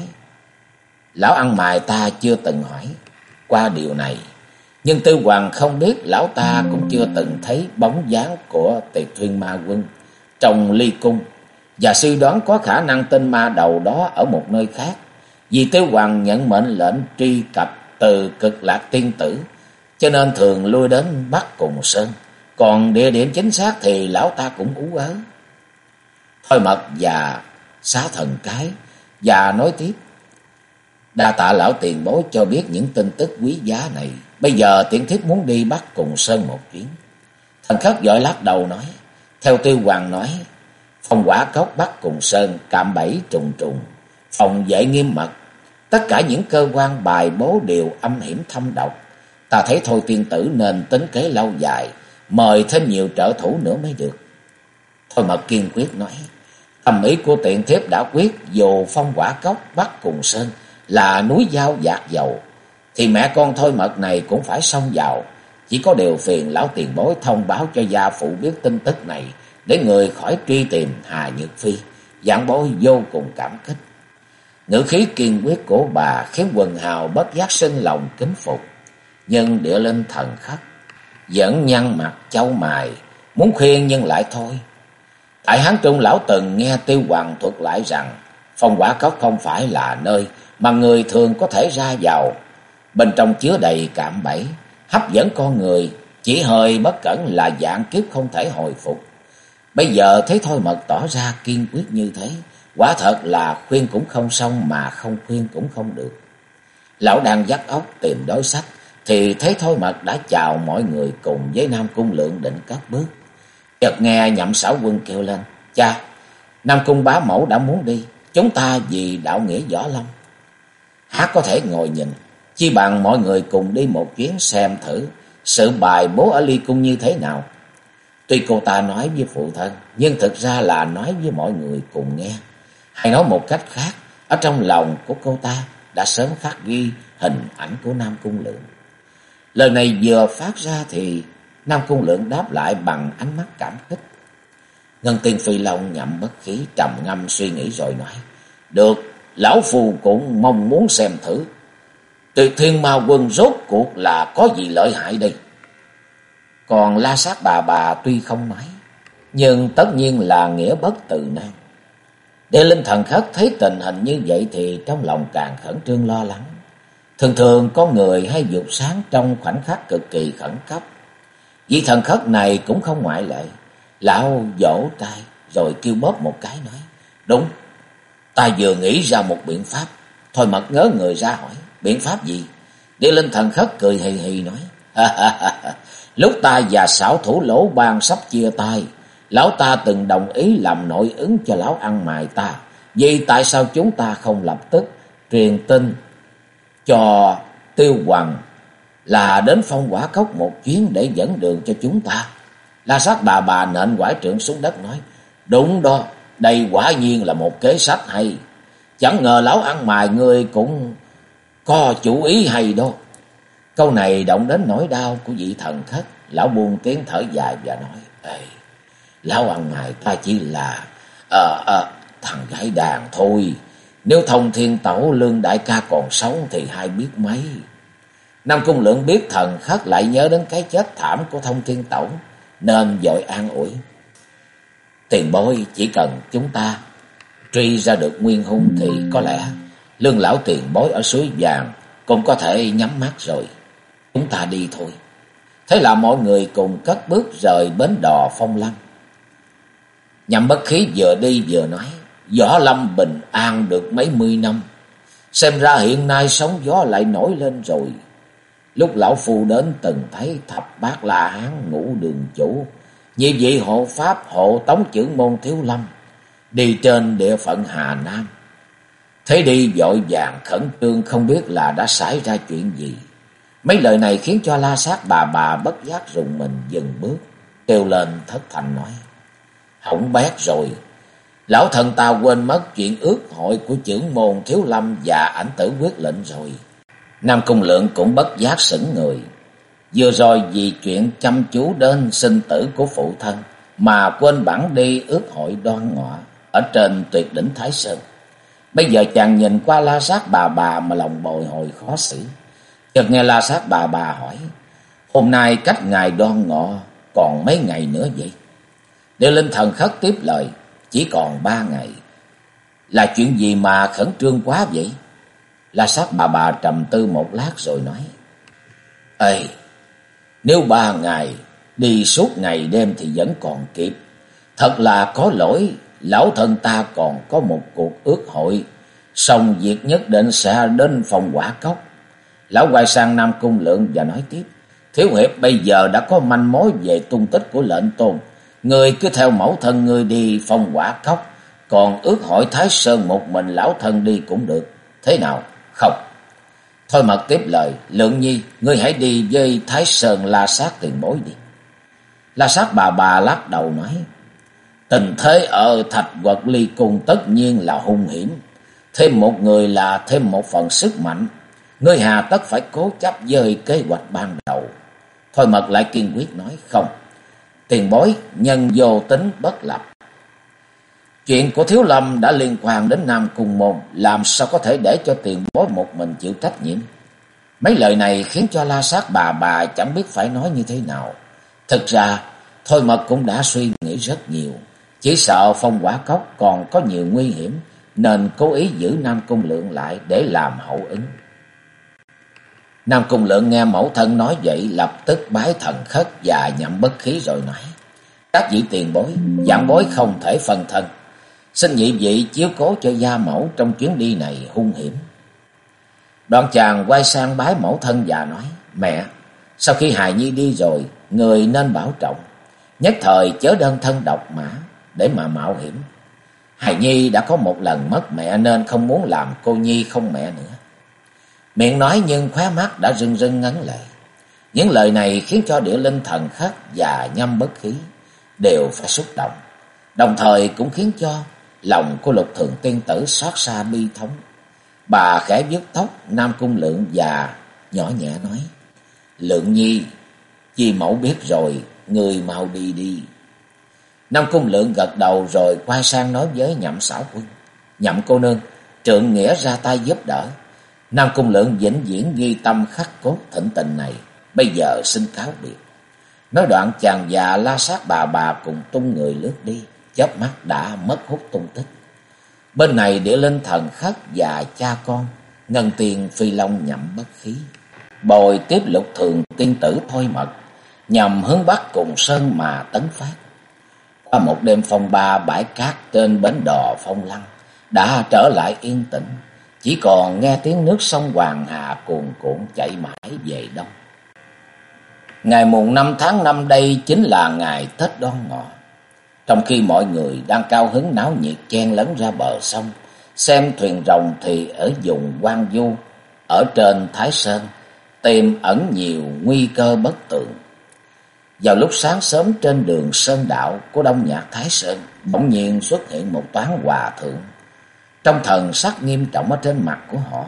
Speaker 1: lão ăn mày ta chưa từng hỏi qua điều này, nhưng Tư Hoàng không biết lão ta cũng chưa từng thấy bóng dáng của Tuyệt Thiên Ma Quân trong Ly Cung, và suy đoán có khả năng tên ma đầu đó ở một nơi khác, vì Tiêu Hoàng nhận mệnh lệnh truy cập từ Cực Lạc Tiên Tử, cho nên thường lui đến Bắc Cùng Sơn. Còn địa điểm chính xác thì lão ta cũng ú ớ. Thôi Mật và Xá Thần Cái và nói tiếp: đa tạ lão tiền bối cho biết những tin tức quý giá này. Bây giờ tiện thiếp muốn đi Bắc Cùng Sơn một chuyến. Thần Khất vội lắc đầu nói: theo Tiêu Hoàng nói, phong quả cốc Bắc Cùng Sơn cạm bẫy trùng trùng, phòng vệ nghiêm mật, tất cả những cơ quan bài bố đều âm hiểm thâm độc. Ta thấy Thôi tiên tử nên tính kế lâu dài, mời thêm nhiều trợ thủ nữa mới được. Thôi Mật kiên quyết nói: tâm ý của tiện thiếp đã quyết, dù phong quả cốc Bắc Cùng Sơn là núi dao dạt dầu, thì mẹ con Thôi Mật này cũng phải xông vào. Chỉ có điều phiền lão tiền bối thông báo cho gia phụ biết tin tức này, để người khỏi truy tìm Hà Nhược Phi. Vãn bối vô cùng cảm kích. Ngữ khí kiên quyết của bà khiến quần hào bất giác sinh lòng kính phục. Nhưng Địa Linh Thần Khất vẫn nhăn mặt chau mày, muốn khuyên nhưng lại thôi. Tại Hán Trung lão từng nghe Tiêu Hoàng thuật lại rằng phong quả cốc không phải là nơi mà người thường có thể ra vào. Bên trong chứa đầy cạm bẫy, hấp dẫn con người, chỉ hơi bất cẩn là vạn kiếp không thể hồi phục. Bây giờ thấy Thôi Mật tỏ ra kiên quyết như thế, quả thật là khuyên cũng không xong mà không khuyên cũng không được. Lão đang vắt óc tìm đối sách, thì thấy Thôi Mật đã chào mọi người cùng với Nam Cung Lượng định cất bước. Chợt nghe Nhậm Xảo Quân kêu lên: "Cha, Nam Cung bá mẫu đã muốn đi, chúng ta vì đạo nghĩa võ lâm, há có thể ngồi nhìn, chi bằng mọi người cùng đi một chuyến xem thử sự bài bố ở Ly Cung như thế nào." Tuy cô ta nói với phụ thân, nhưng thực ra là nói với mọi người cùng nghe. Hay nói một cách khác, ở trong lòng của cô ta đã sớm khắc ghi hình ảnh của Nam Cung Lượng. Lời này vừa phát ra thì Nam Cung Lượng đáp lại bằng ánh mắt cảm kích. Ngân Tiên Phi Long Nhậm Bất Khí trầm ngâm suy nghĩ rồi nói: "Được, lão phu cũng mong muốn xem thử Tuyệt Thiên Ma Quân rốt cuộc là có gì lợi hại đây." Còn La Sát bà tuy không nói, nhưng tất nhiên là nghĩa bất từ nan. Địa Linh Thần Khất thấy tình hình như vậy thì trong lòng càng khẩn trương lo lắng. Thường thường có người hay vụt sáng trong khoảnh khắc cực kỳ khẩn cấp. Vị Thần Khất này cũng không ngoại lệ. Lão vỗ tay rồi kêu bóp một cái nói: "Đúng, ta vừa nghĩ ra một biện pháp." Thôi Mật ngớ người ra hỏi: "Biện pháp gì?" Địa Linh Thần Khất cười hì hì nói: "Lúc ta và Xảo Thủ Lỗ Ban sắp chia tay, lão ta từng đồng ý làm nội ứng cho lão ăn mày ta. Vì tại sao chúng ta không lập tức truyền tin cho Tiêu Hoằng là đến Phong Quả Cốc một chuyến để dẫn đường cho chúng ta?" La Sát bà nện quải trượng xuống đất nói: "Đúng đó, đây quả nhiên là một kế sách hay. Chẳng ngờ lão ăn mày ngươi cũng có chủ ý hay đó." Câu này động đến nỗi đau của vị Thần Khất. Lão buông tiếng thở dài và nói: "Ê, lão ăn mày ta chỉ là thằng gái đàn thôi. Nếu Thông Thiên Tẩu Lương đại ca còn sống thì hay biết mấy." Nam Cung Lượng biết Thần Khất lại nhớ đến cái chết thảm của Thông Thiên Tẩu, nên vội an ủi: "Tiền bối, chỉ cần chúng ta truy ra được nguyên hung thì có lẽ Lương lão tiền bối ở suối vàng cũng có thể nhắm mắt rồi. Chúng ta đi thôi." Thế là mọi người cùng cất bước rời bến đò Phong Lăng. Nhậm Bất Khí vừa đi vừa nói: "Võ lâm bình an được mấy mươi năm, xem ra hiện nay sóng gió lại nổi lên rồi. Lúc lão phu đến từng thấy thập bát La Hán Ngũ Đường Chủ, nhị vị hộ pháp hộ tống chưởng môn Thiếu Lâm đi trên địa phận Hà Nam. Thế đi vội vàng khẩn trương, không biết là đã xảy ra chuyện gì." Mấy lời này khiến cho La Sát bà bất giác rùng mình dừng bước, kêu lên thất thanh nói: "Hỏng bét rồi, lão thần ta quên mất chuyện ước hội của chưởng môn Thiếu Lâm và ảnh tử quyết lệnh rồi." Nam Cung Lượng cũng bất giác sững người. Vừa rồi vì chuyện chăm chú đến sinh tử của phụ thân mà quên bẵng đi ước hội Đoan Ngọ ở trên Tuyệt Đỉnh Thái Sơn. Bây giờ chàng nhìn qua La Sát bà mà lòng bồi hồi khó xử. Chợt nghe La Sát bà hỏi: "Hôm nay cách ngày Đoan Ngọ còn mấy ngày nữa vậy?" Địa Linh Thần Khất tiếp lời: "Chỉ còn 3 ngày. Là chuyện gì mà khẩn trương quá vậy?" La Sát bà trầm tư một lát rồi nói: "Ê, nếu 3 ngày đi suốt ngày đêm thì vẫn còn kịp. Thật là có lỗi, lão thân ta còn có một cuộc ước hội, xong việc nhất định sẽ đến Phong Quả Cốc." Lão quay sang Nam Cung Lượng và nói tiếp: "Thiếu hiệp bây giờ đã có manh mối về tung tích của lệnh tôn. Người cứ theo mẫu thân ngươi đi Phong Quả Cốc, còn ước hội Thái Sơn một mình lão thân đi cũng được. Thế nào?" "Không." Thôi Mật tiếp lời: "Lượng nhi, ngươi hãy đi với Thái Sơn La Sát tiền bối đi." La Sát bà lắc đầu nói: "Tình thế ở Thạch Quật Ly Cung tất nhiên là hung hiểm. Thêm một người là thêm một phần sức mạnh. Ngươi hà tất phải cố chấp với kế hoạch ban đầu." Thôi Mật lại kiên quyết nói: "Không, tiền bối, nhân vô tính bất lập. Chuyện của Thiếu Lâm đã liên quan đến Nam Cung môn, làm sao có thể để cho tiền bối một mình chịu trách nhiệm?" Mấy lời này khiến cho La Sát bà chẳng biết phải nói như thế nào. Thực ra Thôi Mật cũng đã suy nghĩ rất nhiều, chỉ sợ Phong Quả Cốc còn có nhiều nguy hiểm, nên cố ý giữ Nam Cung Lượng lại để làm hậu ứng. Nam Cung Lượng nghe mẫu thân nói vậy, lập tức bái Thần Khất và Nhậm Bất Khí rồi nói: "Các vị tiền bối, vãn bối không thể phân thân, xin nhị vị chiếu cố cho gia mẫu trong chuyến đi này hung hiểm." Đoạn chàng quay sang bái mẫu thân và nói: Mẹ, sau khi hài nhi đi rồi, người nên bảo trọng, nhất thời chớ đơn thân độc mã để mà mạo hiểm. Hài nhi đã có một lần mất mẹ nên không muốn làm cô nhi không mẹ nữa. Miệng nói nhưng khóe mắt đã rưng rưng ngấn lệ. Những lời này khiến cho Địa Linh Thần Khất và Nhâm Bất Khí đều phải xúc động, đồng thời cũng khiến cho lòng của Lục Thường tiên tử xót xa bi thống. Bà khẽ vuốt tóc Nam Cung Lượng và nhỏ nhẹ nói: Lượng nhi, chi mẫu biết rồi, người mau đi đi. Nam Cung Lượng gật đầu rồi quay sang nói với Nhậm Xảo Quân: Nhậm cô nương, trượng nghĩa ra tay giúp đỡ. Nam Cung Lượng vĩnh viễn ghi tâm khắc cốt thịnh tình này, bây giờ xin cáo biệt. Nói đoạn chàng già la sát bà cùng tung người lướt đi, chớp mắt đã mất hút tung tích. Bên này Địa Linh Thần Khất và cha con Ngân Tiền Phi Long Nhậm Bất Khí bồi tiếp Lục Thường tiên tử Thôi Mật nhằm hướng bắc cùng sơn mà tấn phát. Qua một đêm phong ba, bãi cát trên bến đò Phong Lăng đã trở lại yên tĩnh, chỉ còn nghe tiếng nước sông Hoàng Hà cuồn cuộn chảy mãi về đông. Ngày mùng 5 tháng 5 đây chính là ngày Tết Đoan Ngọ. Trong khi mọi người đang cao hứng náo nhiệt chen lấn ra bờ sông xem thuyền rồng, thì ở vùng Quan Du ở trên Thái Sơn tiềm ẩn nhiều nguy cơ bất tường. Vào lúc sáng sớm, trên đường Sơn Đạo của Đông Nhạc Thái Sơn bỗng nhiên xuất hiện một toán hòa thượng. Trong thần sắc nghiêm trọng ở trên mặt của họ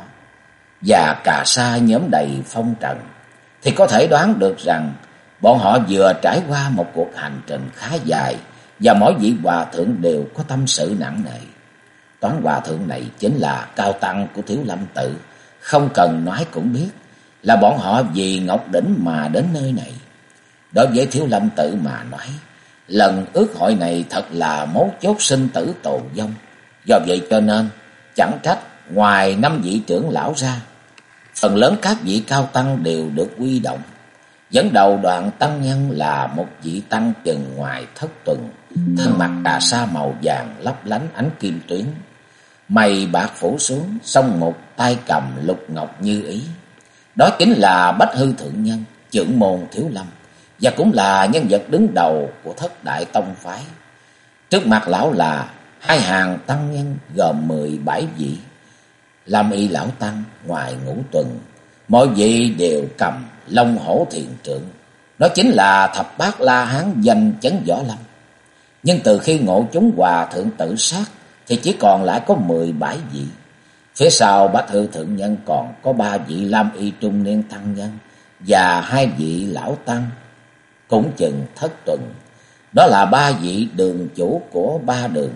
Speaker 1: và cà sa nhóm đầy phong trần, thì có thể đoán được rằng bọn họ vừa trải qua một cuộc hành trình khá dài, và mỗi vị hòa thượng đều có tâm sự nặng nề. Toán hòa thượng này chính là cao tăng của Thiếu Lâm Tự, không cần nói cũng biết là bọn họ vì Ngọc Đỉnh mà đến nơi này. Đối với Thiếu Lâm Tự mà nói, lần ước hội này thật là mấu chốt sinh tử tồn vong. Do vậy cho nên chẳng trách ngoài 5 vị trưởng lão ra, phần lớn các vị cao tăng đều được huy động. Dẫn đầu đoàn tăng nhân là một vị tăng chừng ngoài thất tuần, thân mặc cà sa màu vàng lấp lánh ánh kim tuyến, mày bạc phủ xuống, song một tay cầm lục ngọc như ý. Đó chính là Bách Hư Thượng Nhân, trưởng môn Thiếu Lâm, và cũng là nhân vật đứng đầu của thất đại tông phái. Trước mặt lão là hai hàng tăng nhân gồm 17 vị. Lâm Y lão tăng ngoài Ngũ Tuần, mỗi vị đều cầm Long Hổ Thiền Trượng, đó chính là thập bát La Hán danh chấn võ lâm. Nhưng từ khi ngộ chúng hòa thượng tự sát thì chỉ còn lại có 17 vị. Phía sau Bách Hư Thượng Nhân còn có 3 vị Lam Y trung niên tăng nhân và 2 vị lão tăng cũng chừng thất tuần. Đó là 3 vị đường chủ của 3 đường,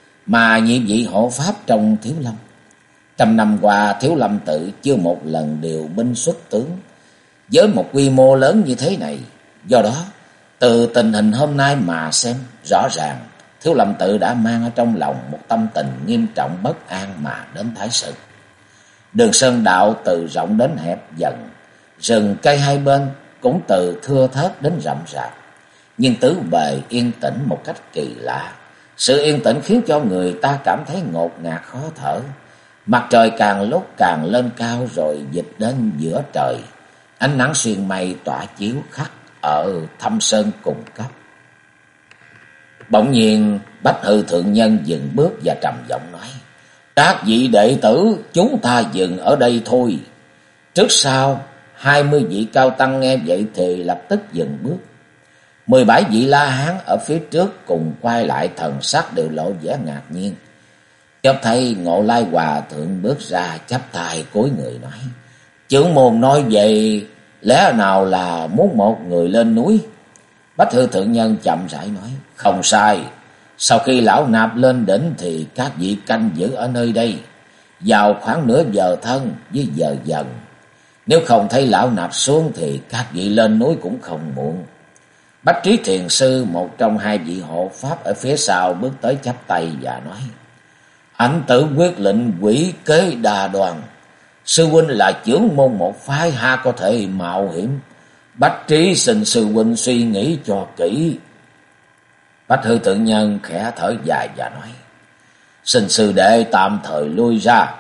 Speaker 1: mà nhiệm vị hộ pháp trong Thiếu Lâm. Trăm năm qua, Thiếu Lâm Tự chưa một lần điều binh xuất tướng với một quy mô lớn như thế này. Do đó, từ tình hình hôm nay mà xem, rõ ràng Thiếu Lâm Tự đã mang ở trong lòng một tâm tình nghiêm trọng bất an mà đến Thái Sơn. Đường sơn đạo từ rộng đến hẹp dần, rừng cây hai bên cũng từ thưa thớt đến rậm rạp, nhưng tứ bề yên tĩnh một cách kỳ lạ. Sự yên tĩnh khiến cho người ta cảm thấy ngột ngạt khó thở. Mặt trời càng lúc càng lên cao rồi dịch đến giữa trời. Ánh nắng xuyên mây tỏa chiếu khắc ở thâm sơn cùng cấp. Bỗng nhiên Bách Hư Thượng Nhân dừng bước và trầm giọng nói: Các vị đệ tử, chúng ta dừng ở đây thôi. Trước sau 20 vị cao tăng nghe vậy thì lập tức dừng bước. 17 vị La Hán ở phía trước cùng quay lại, thần sắc đều lộ vẻ ngạc nhiên. Chợt thấy Ngộ Lai Hòa Thượng bước ra, chắp tay cúi người nói: Trưởng môn nói vậy, lẽ nào là muốn một người lên núi? Bách Hư Thượng Nhân chậm rãi nói: Không sai, sau khi lão nạp lên đỉnh thì các vị canh giữ ở nơi đây vào khoảng nửa giờ thân với giờ dần. Nếu không thấy lão nạp xuống thì các vị lên núi cũng không muộn. Bách Trí Thiền Sư, một trong 2 vị hộ pháp ở phía sau, bước tới chắp tay và nói: Ảnh tử quyết lệnh quỷ kế đa đoàn. Sư huynh là trưởng môn một phái, ha có thể mạo hiểm. Bách Trí xin sư huynh suy nghĩ cho kỹ. Bách Hư Thượng Nhân khẽ thở dài và nói: Xin sư đệ tạm thời lui ra.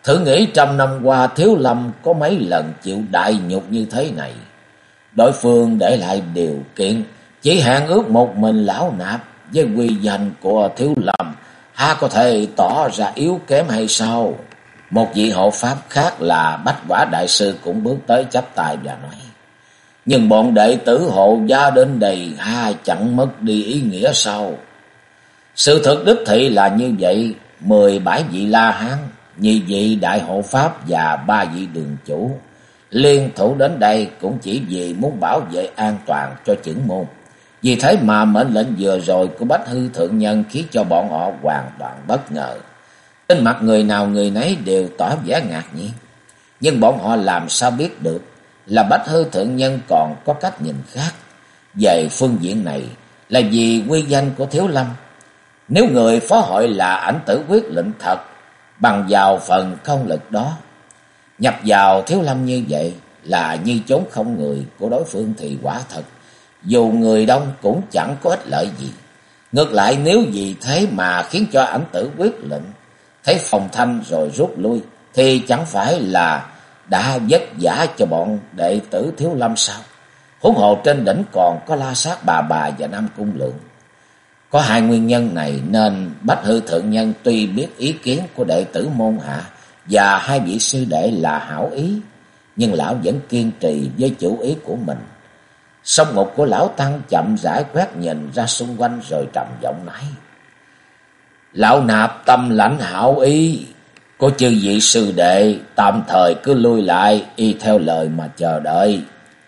Speaker 1: Thử nghĩ 100 năm qua Thiếu Lâm có mấy lần chịu đại nhục như thế này. Đối phương để lại điều kiện chỉ hẹn ước một mình Lão Nạp, với uy danh của Thiếu Lâm há có thể tỏ ra yếu kém hay sao? Một vị hộ pháp khác là Bách Quả Đại Sư cũng bước tới chắp tay và nói: nhưng bọn đệ tử hộ gia đến đây chẳng mất đi ý nghĩa sao? Sự thật đích thị là như vậy. 17 vị La Hán, 2 vị đại hộ pháp và 3 vị đường chủ liên thủ đến đây cũng chỉ vì muốn bảo vệ an toàn cho chưởng môn. Vì thế mà mệnh lệnh vừa rồi của Bách Hư Thượng Nhân khiến cho bọn họ hoàn toàn bất ngờ. Trên mặt người nào người nấy đều tỏ vẻ ngạc nhiên. Nhưng bọn họ làm sao biết được là Bách Hư Thượng Nhân còn có cách nhìn khác về phương diện này, là vì uy danh của Thiếu Lâm. Nếu người phó hội là Ảnh Tử quyết lệnh thật, bằng vào phần công lực đó, nhập vào Thiếu Lâm như vậy là như chốn không người của đối phương, thì quả thật dù người đông cũng chẳng có ích lợi gì. Ngược lại, nếu vì thế mà khiến cho Ảnh Tử quyết lệnh thấy phòng thanh rồi rút lui, thì chẳng phải là đã vất vả cho bọn đệ tử Thiếu Lâm sao? Huống hồ trên đỉnh còn có La Sát Bà Bà và Nam Cung Lượng. Có hai nguyên nhân này nên Bách Hư Thượng Nhân tuy biết ý kiến của đệ tử môn hạ và hai vị sư đệ là hảo ý, nhưng lão vẫn kiên trì với chủ ý của mình. Song ngục của lão tăng chậm rãi quét nhìn ra xung quanh rồi trầm giọng nói: Lão Nạp tâm lãnh hảo ý, có chư vị sư đệ tạm thời cứ lui lại y theo lời mà chờ đợi.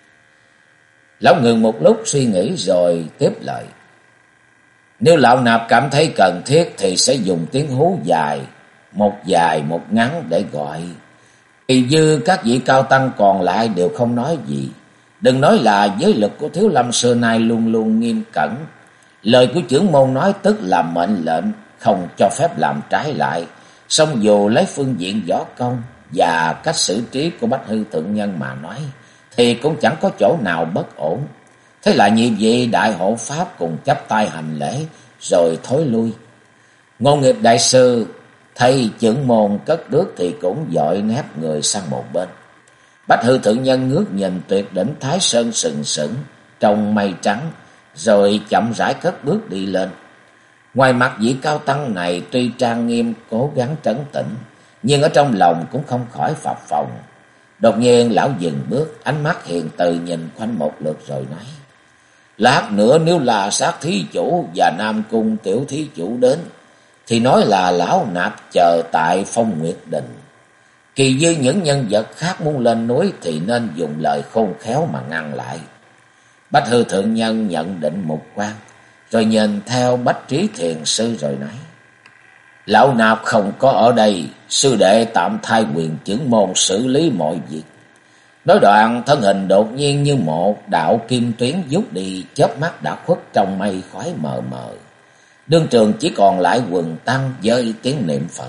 Speaker 1: Lão ngừng một lúc suy nghĩ rồi tiếp lời: Nếu Lão Nạp cảm thấy cần thiết thì sẽ dùng tiếng hú dài một ngắn để gọi. Thì dư các vị cao tăng còn lại đều không nói gì. Đừng nói là giới luật của Thiếu Lâm xưa nay luôn luôn nghiêm cẩn. Lời của trưởng môn nói tức là mệnh lệnh, không cho phép làm trái lại. Song dù lấy phương diện võ công và cách xử trí của Bách Hư Thượng Nhân mà nói, thì cũng chẳng có chỗ nào bất ổn. Thế là nhị vị đại hộ pháp cùng chắp tay hành lễ rồi thối lui. Ngô Nghiệp Đại Sư thấy trưởng môn cất bước thì cũng vội nép người sang một bên. Bách Hư Thượng Nhân ngước nhìn tuyệt đỉnh Thái Sơn sừng sững trong mây trắng, rồi chậm rãi cất bước đi lên. Ngoài mặt vị cao tăng này tuy trang nghiêm cố gắng trấn tĩnh, nhưng ở trong lòng cũng không khỏi phập phồng. Đột nhiên lão dừng bước, ánh mắt hiền từ nhìn quanh một lượt rồi nói: Lát nữa nếu là Sát thí chủ và Nam Cung tiểu thí chủ đến, thì nói là Lão Nạp chờ tại Phong Nguyệt Đình. Kỳ dư những nhân vật khác muốn lên núi thì nên dùng lời khôn khéo mà ngăn lại. Bách Hư Thượng Nhân nhận định một quan, rồi nhìn theo Bách Trí Thiền Sư rồi nói: Lão Nạp không có ở đây, sư đệ tạm thay quyền trưởng môn xử lý mọi việc. Nói đoạn thân hình đột nhiên như một đạo kim tuyến vút đi, chớp mắt đã khuất trong mây khói mờ mờ. Đương trường chỉ còn lại quần tăng với tiếng niệm Phật.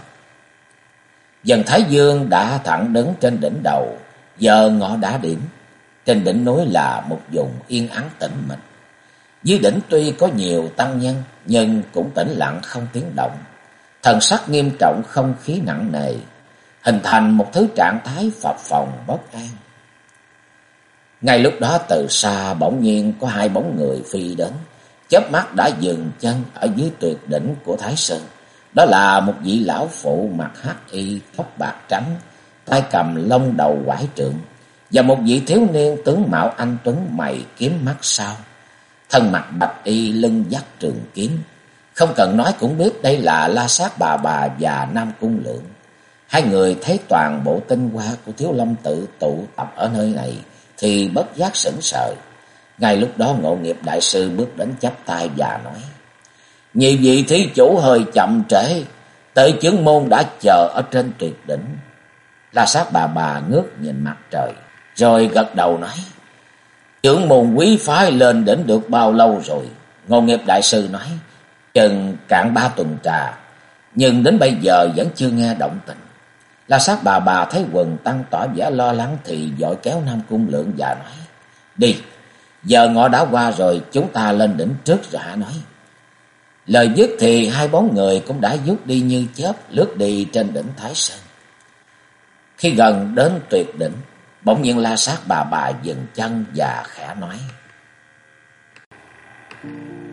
Speaker 1: Dần Thái Dương đã thẳng đứng trên đỉnh đầu, giờ ngọ đã điểm. Trên đỉnh núi là một vùng yên ắng tĩnh mịch. Dưới đỉnh tuy có nhiều tăng nhân, nhưng cũng tĩnh lặng không tiếng động. Thần sắc nghiêm trọng, không khí nặng nề, hình thành một thứ trạng thái phập phồng bất an. Ngay lúc đó từ xa bỗng nhiên có hai bóng người phi đến, chớp mắt đã dừng chân ở dưới tuyệt đỉnh của Thái Sơn. Đó là một vị lão phụ mặc hắc y, tóc bạc trắng, tay cầm lông đầu quải trượng, và một vị thiếu niên tướng mạo anh tuấn, mày kiếm mắt sao, thân mặc bạch y, lưng dắt trường kiếm. Không cần nói cũng biết đây là La Sát Bà Bà và Nam Cung Lượng. Hai người thấy toàn bộ tinh hoa của Thiếu Lâm tự tụ tập ở nơi này thì bất giác sững sờ. Ngay lúc đó Ngộ Nghiệp Đại Sư bước đến chắp tay và nói: Nhị vị thí chủ hơi chậm trễ, Tệ Chưởng môn đã chờ ở trên tuyệt đỉnh. La Sát Bà Bà ngước nhìn mặt trời rồi gật đầu nói: Chưởng môn quý phái lên đỉnh được bao lâu rồi? Ngộ Nghiệp Đại Sư nói: Chừng cạn 3 tuần trà, nhưng đến bây giờ vẫn chưa nghe động tĩnh. La Sát Bà Bà thấy quần tăng tỏ vẻ lo lắng thì vội kéo Nam Cung Lượng và nói: Đi, giờ ngọ đã qua rồi, chúng ta lên đỉnh trước rồi hả nói. Lời dứt thì hai bóng người cũng đã vút đi như chớp, lướt đi trên đỉnh Thái Sơn. Khi gần đến tuyệt đỉnh, bỗng nhiên La Sát bà dừng chân và khẽ nói: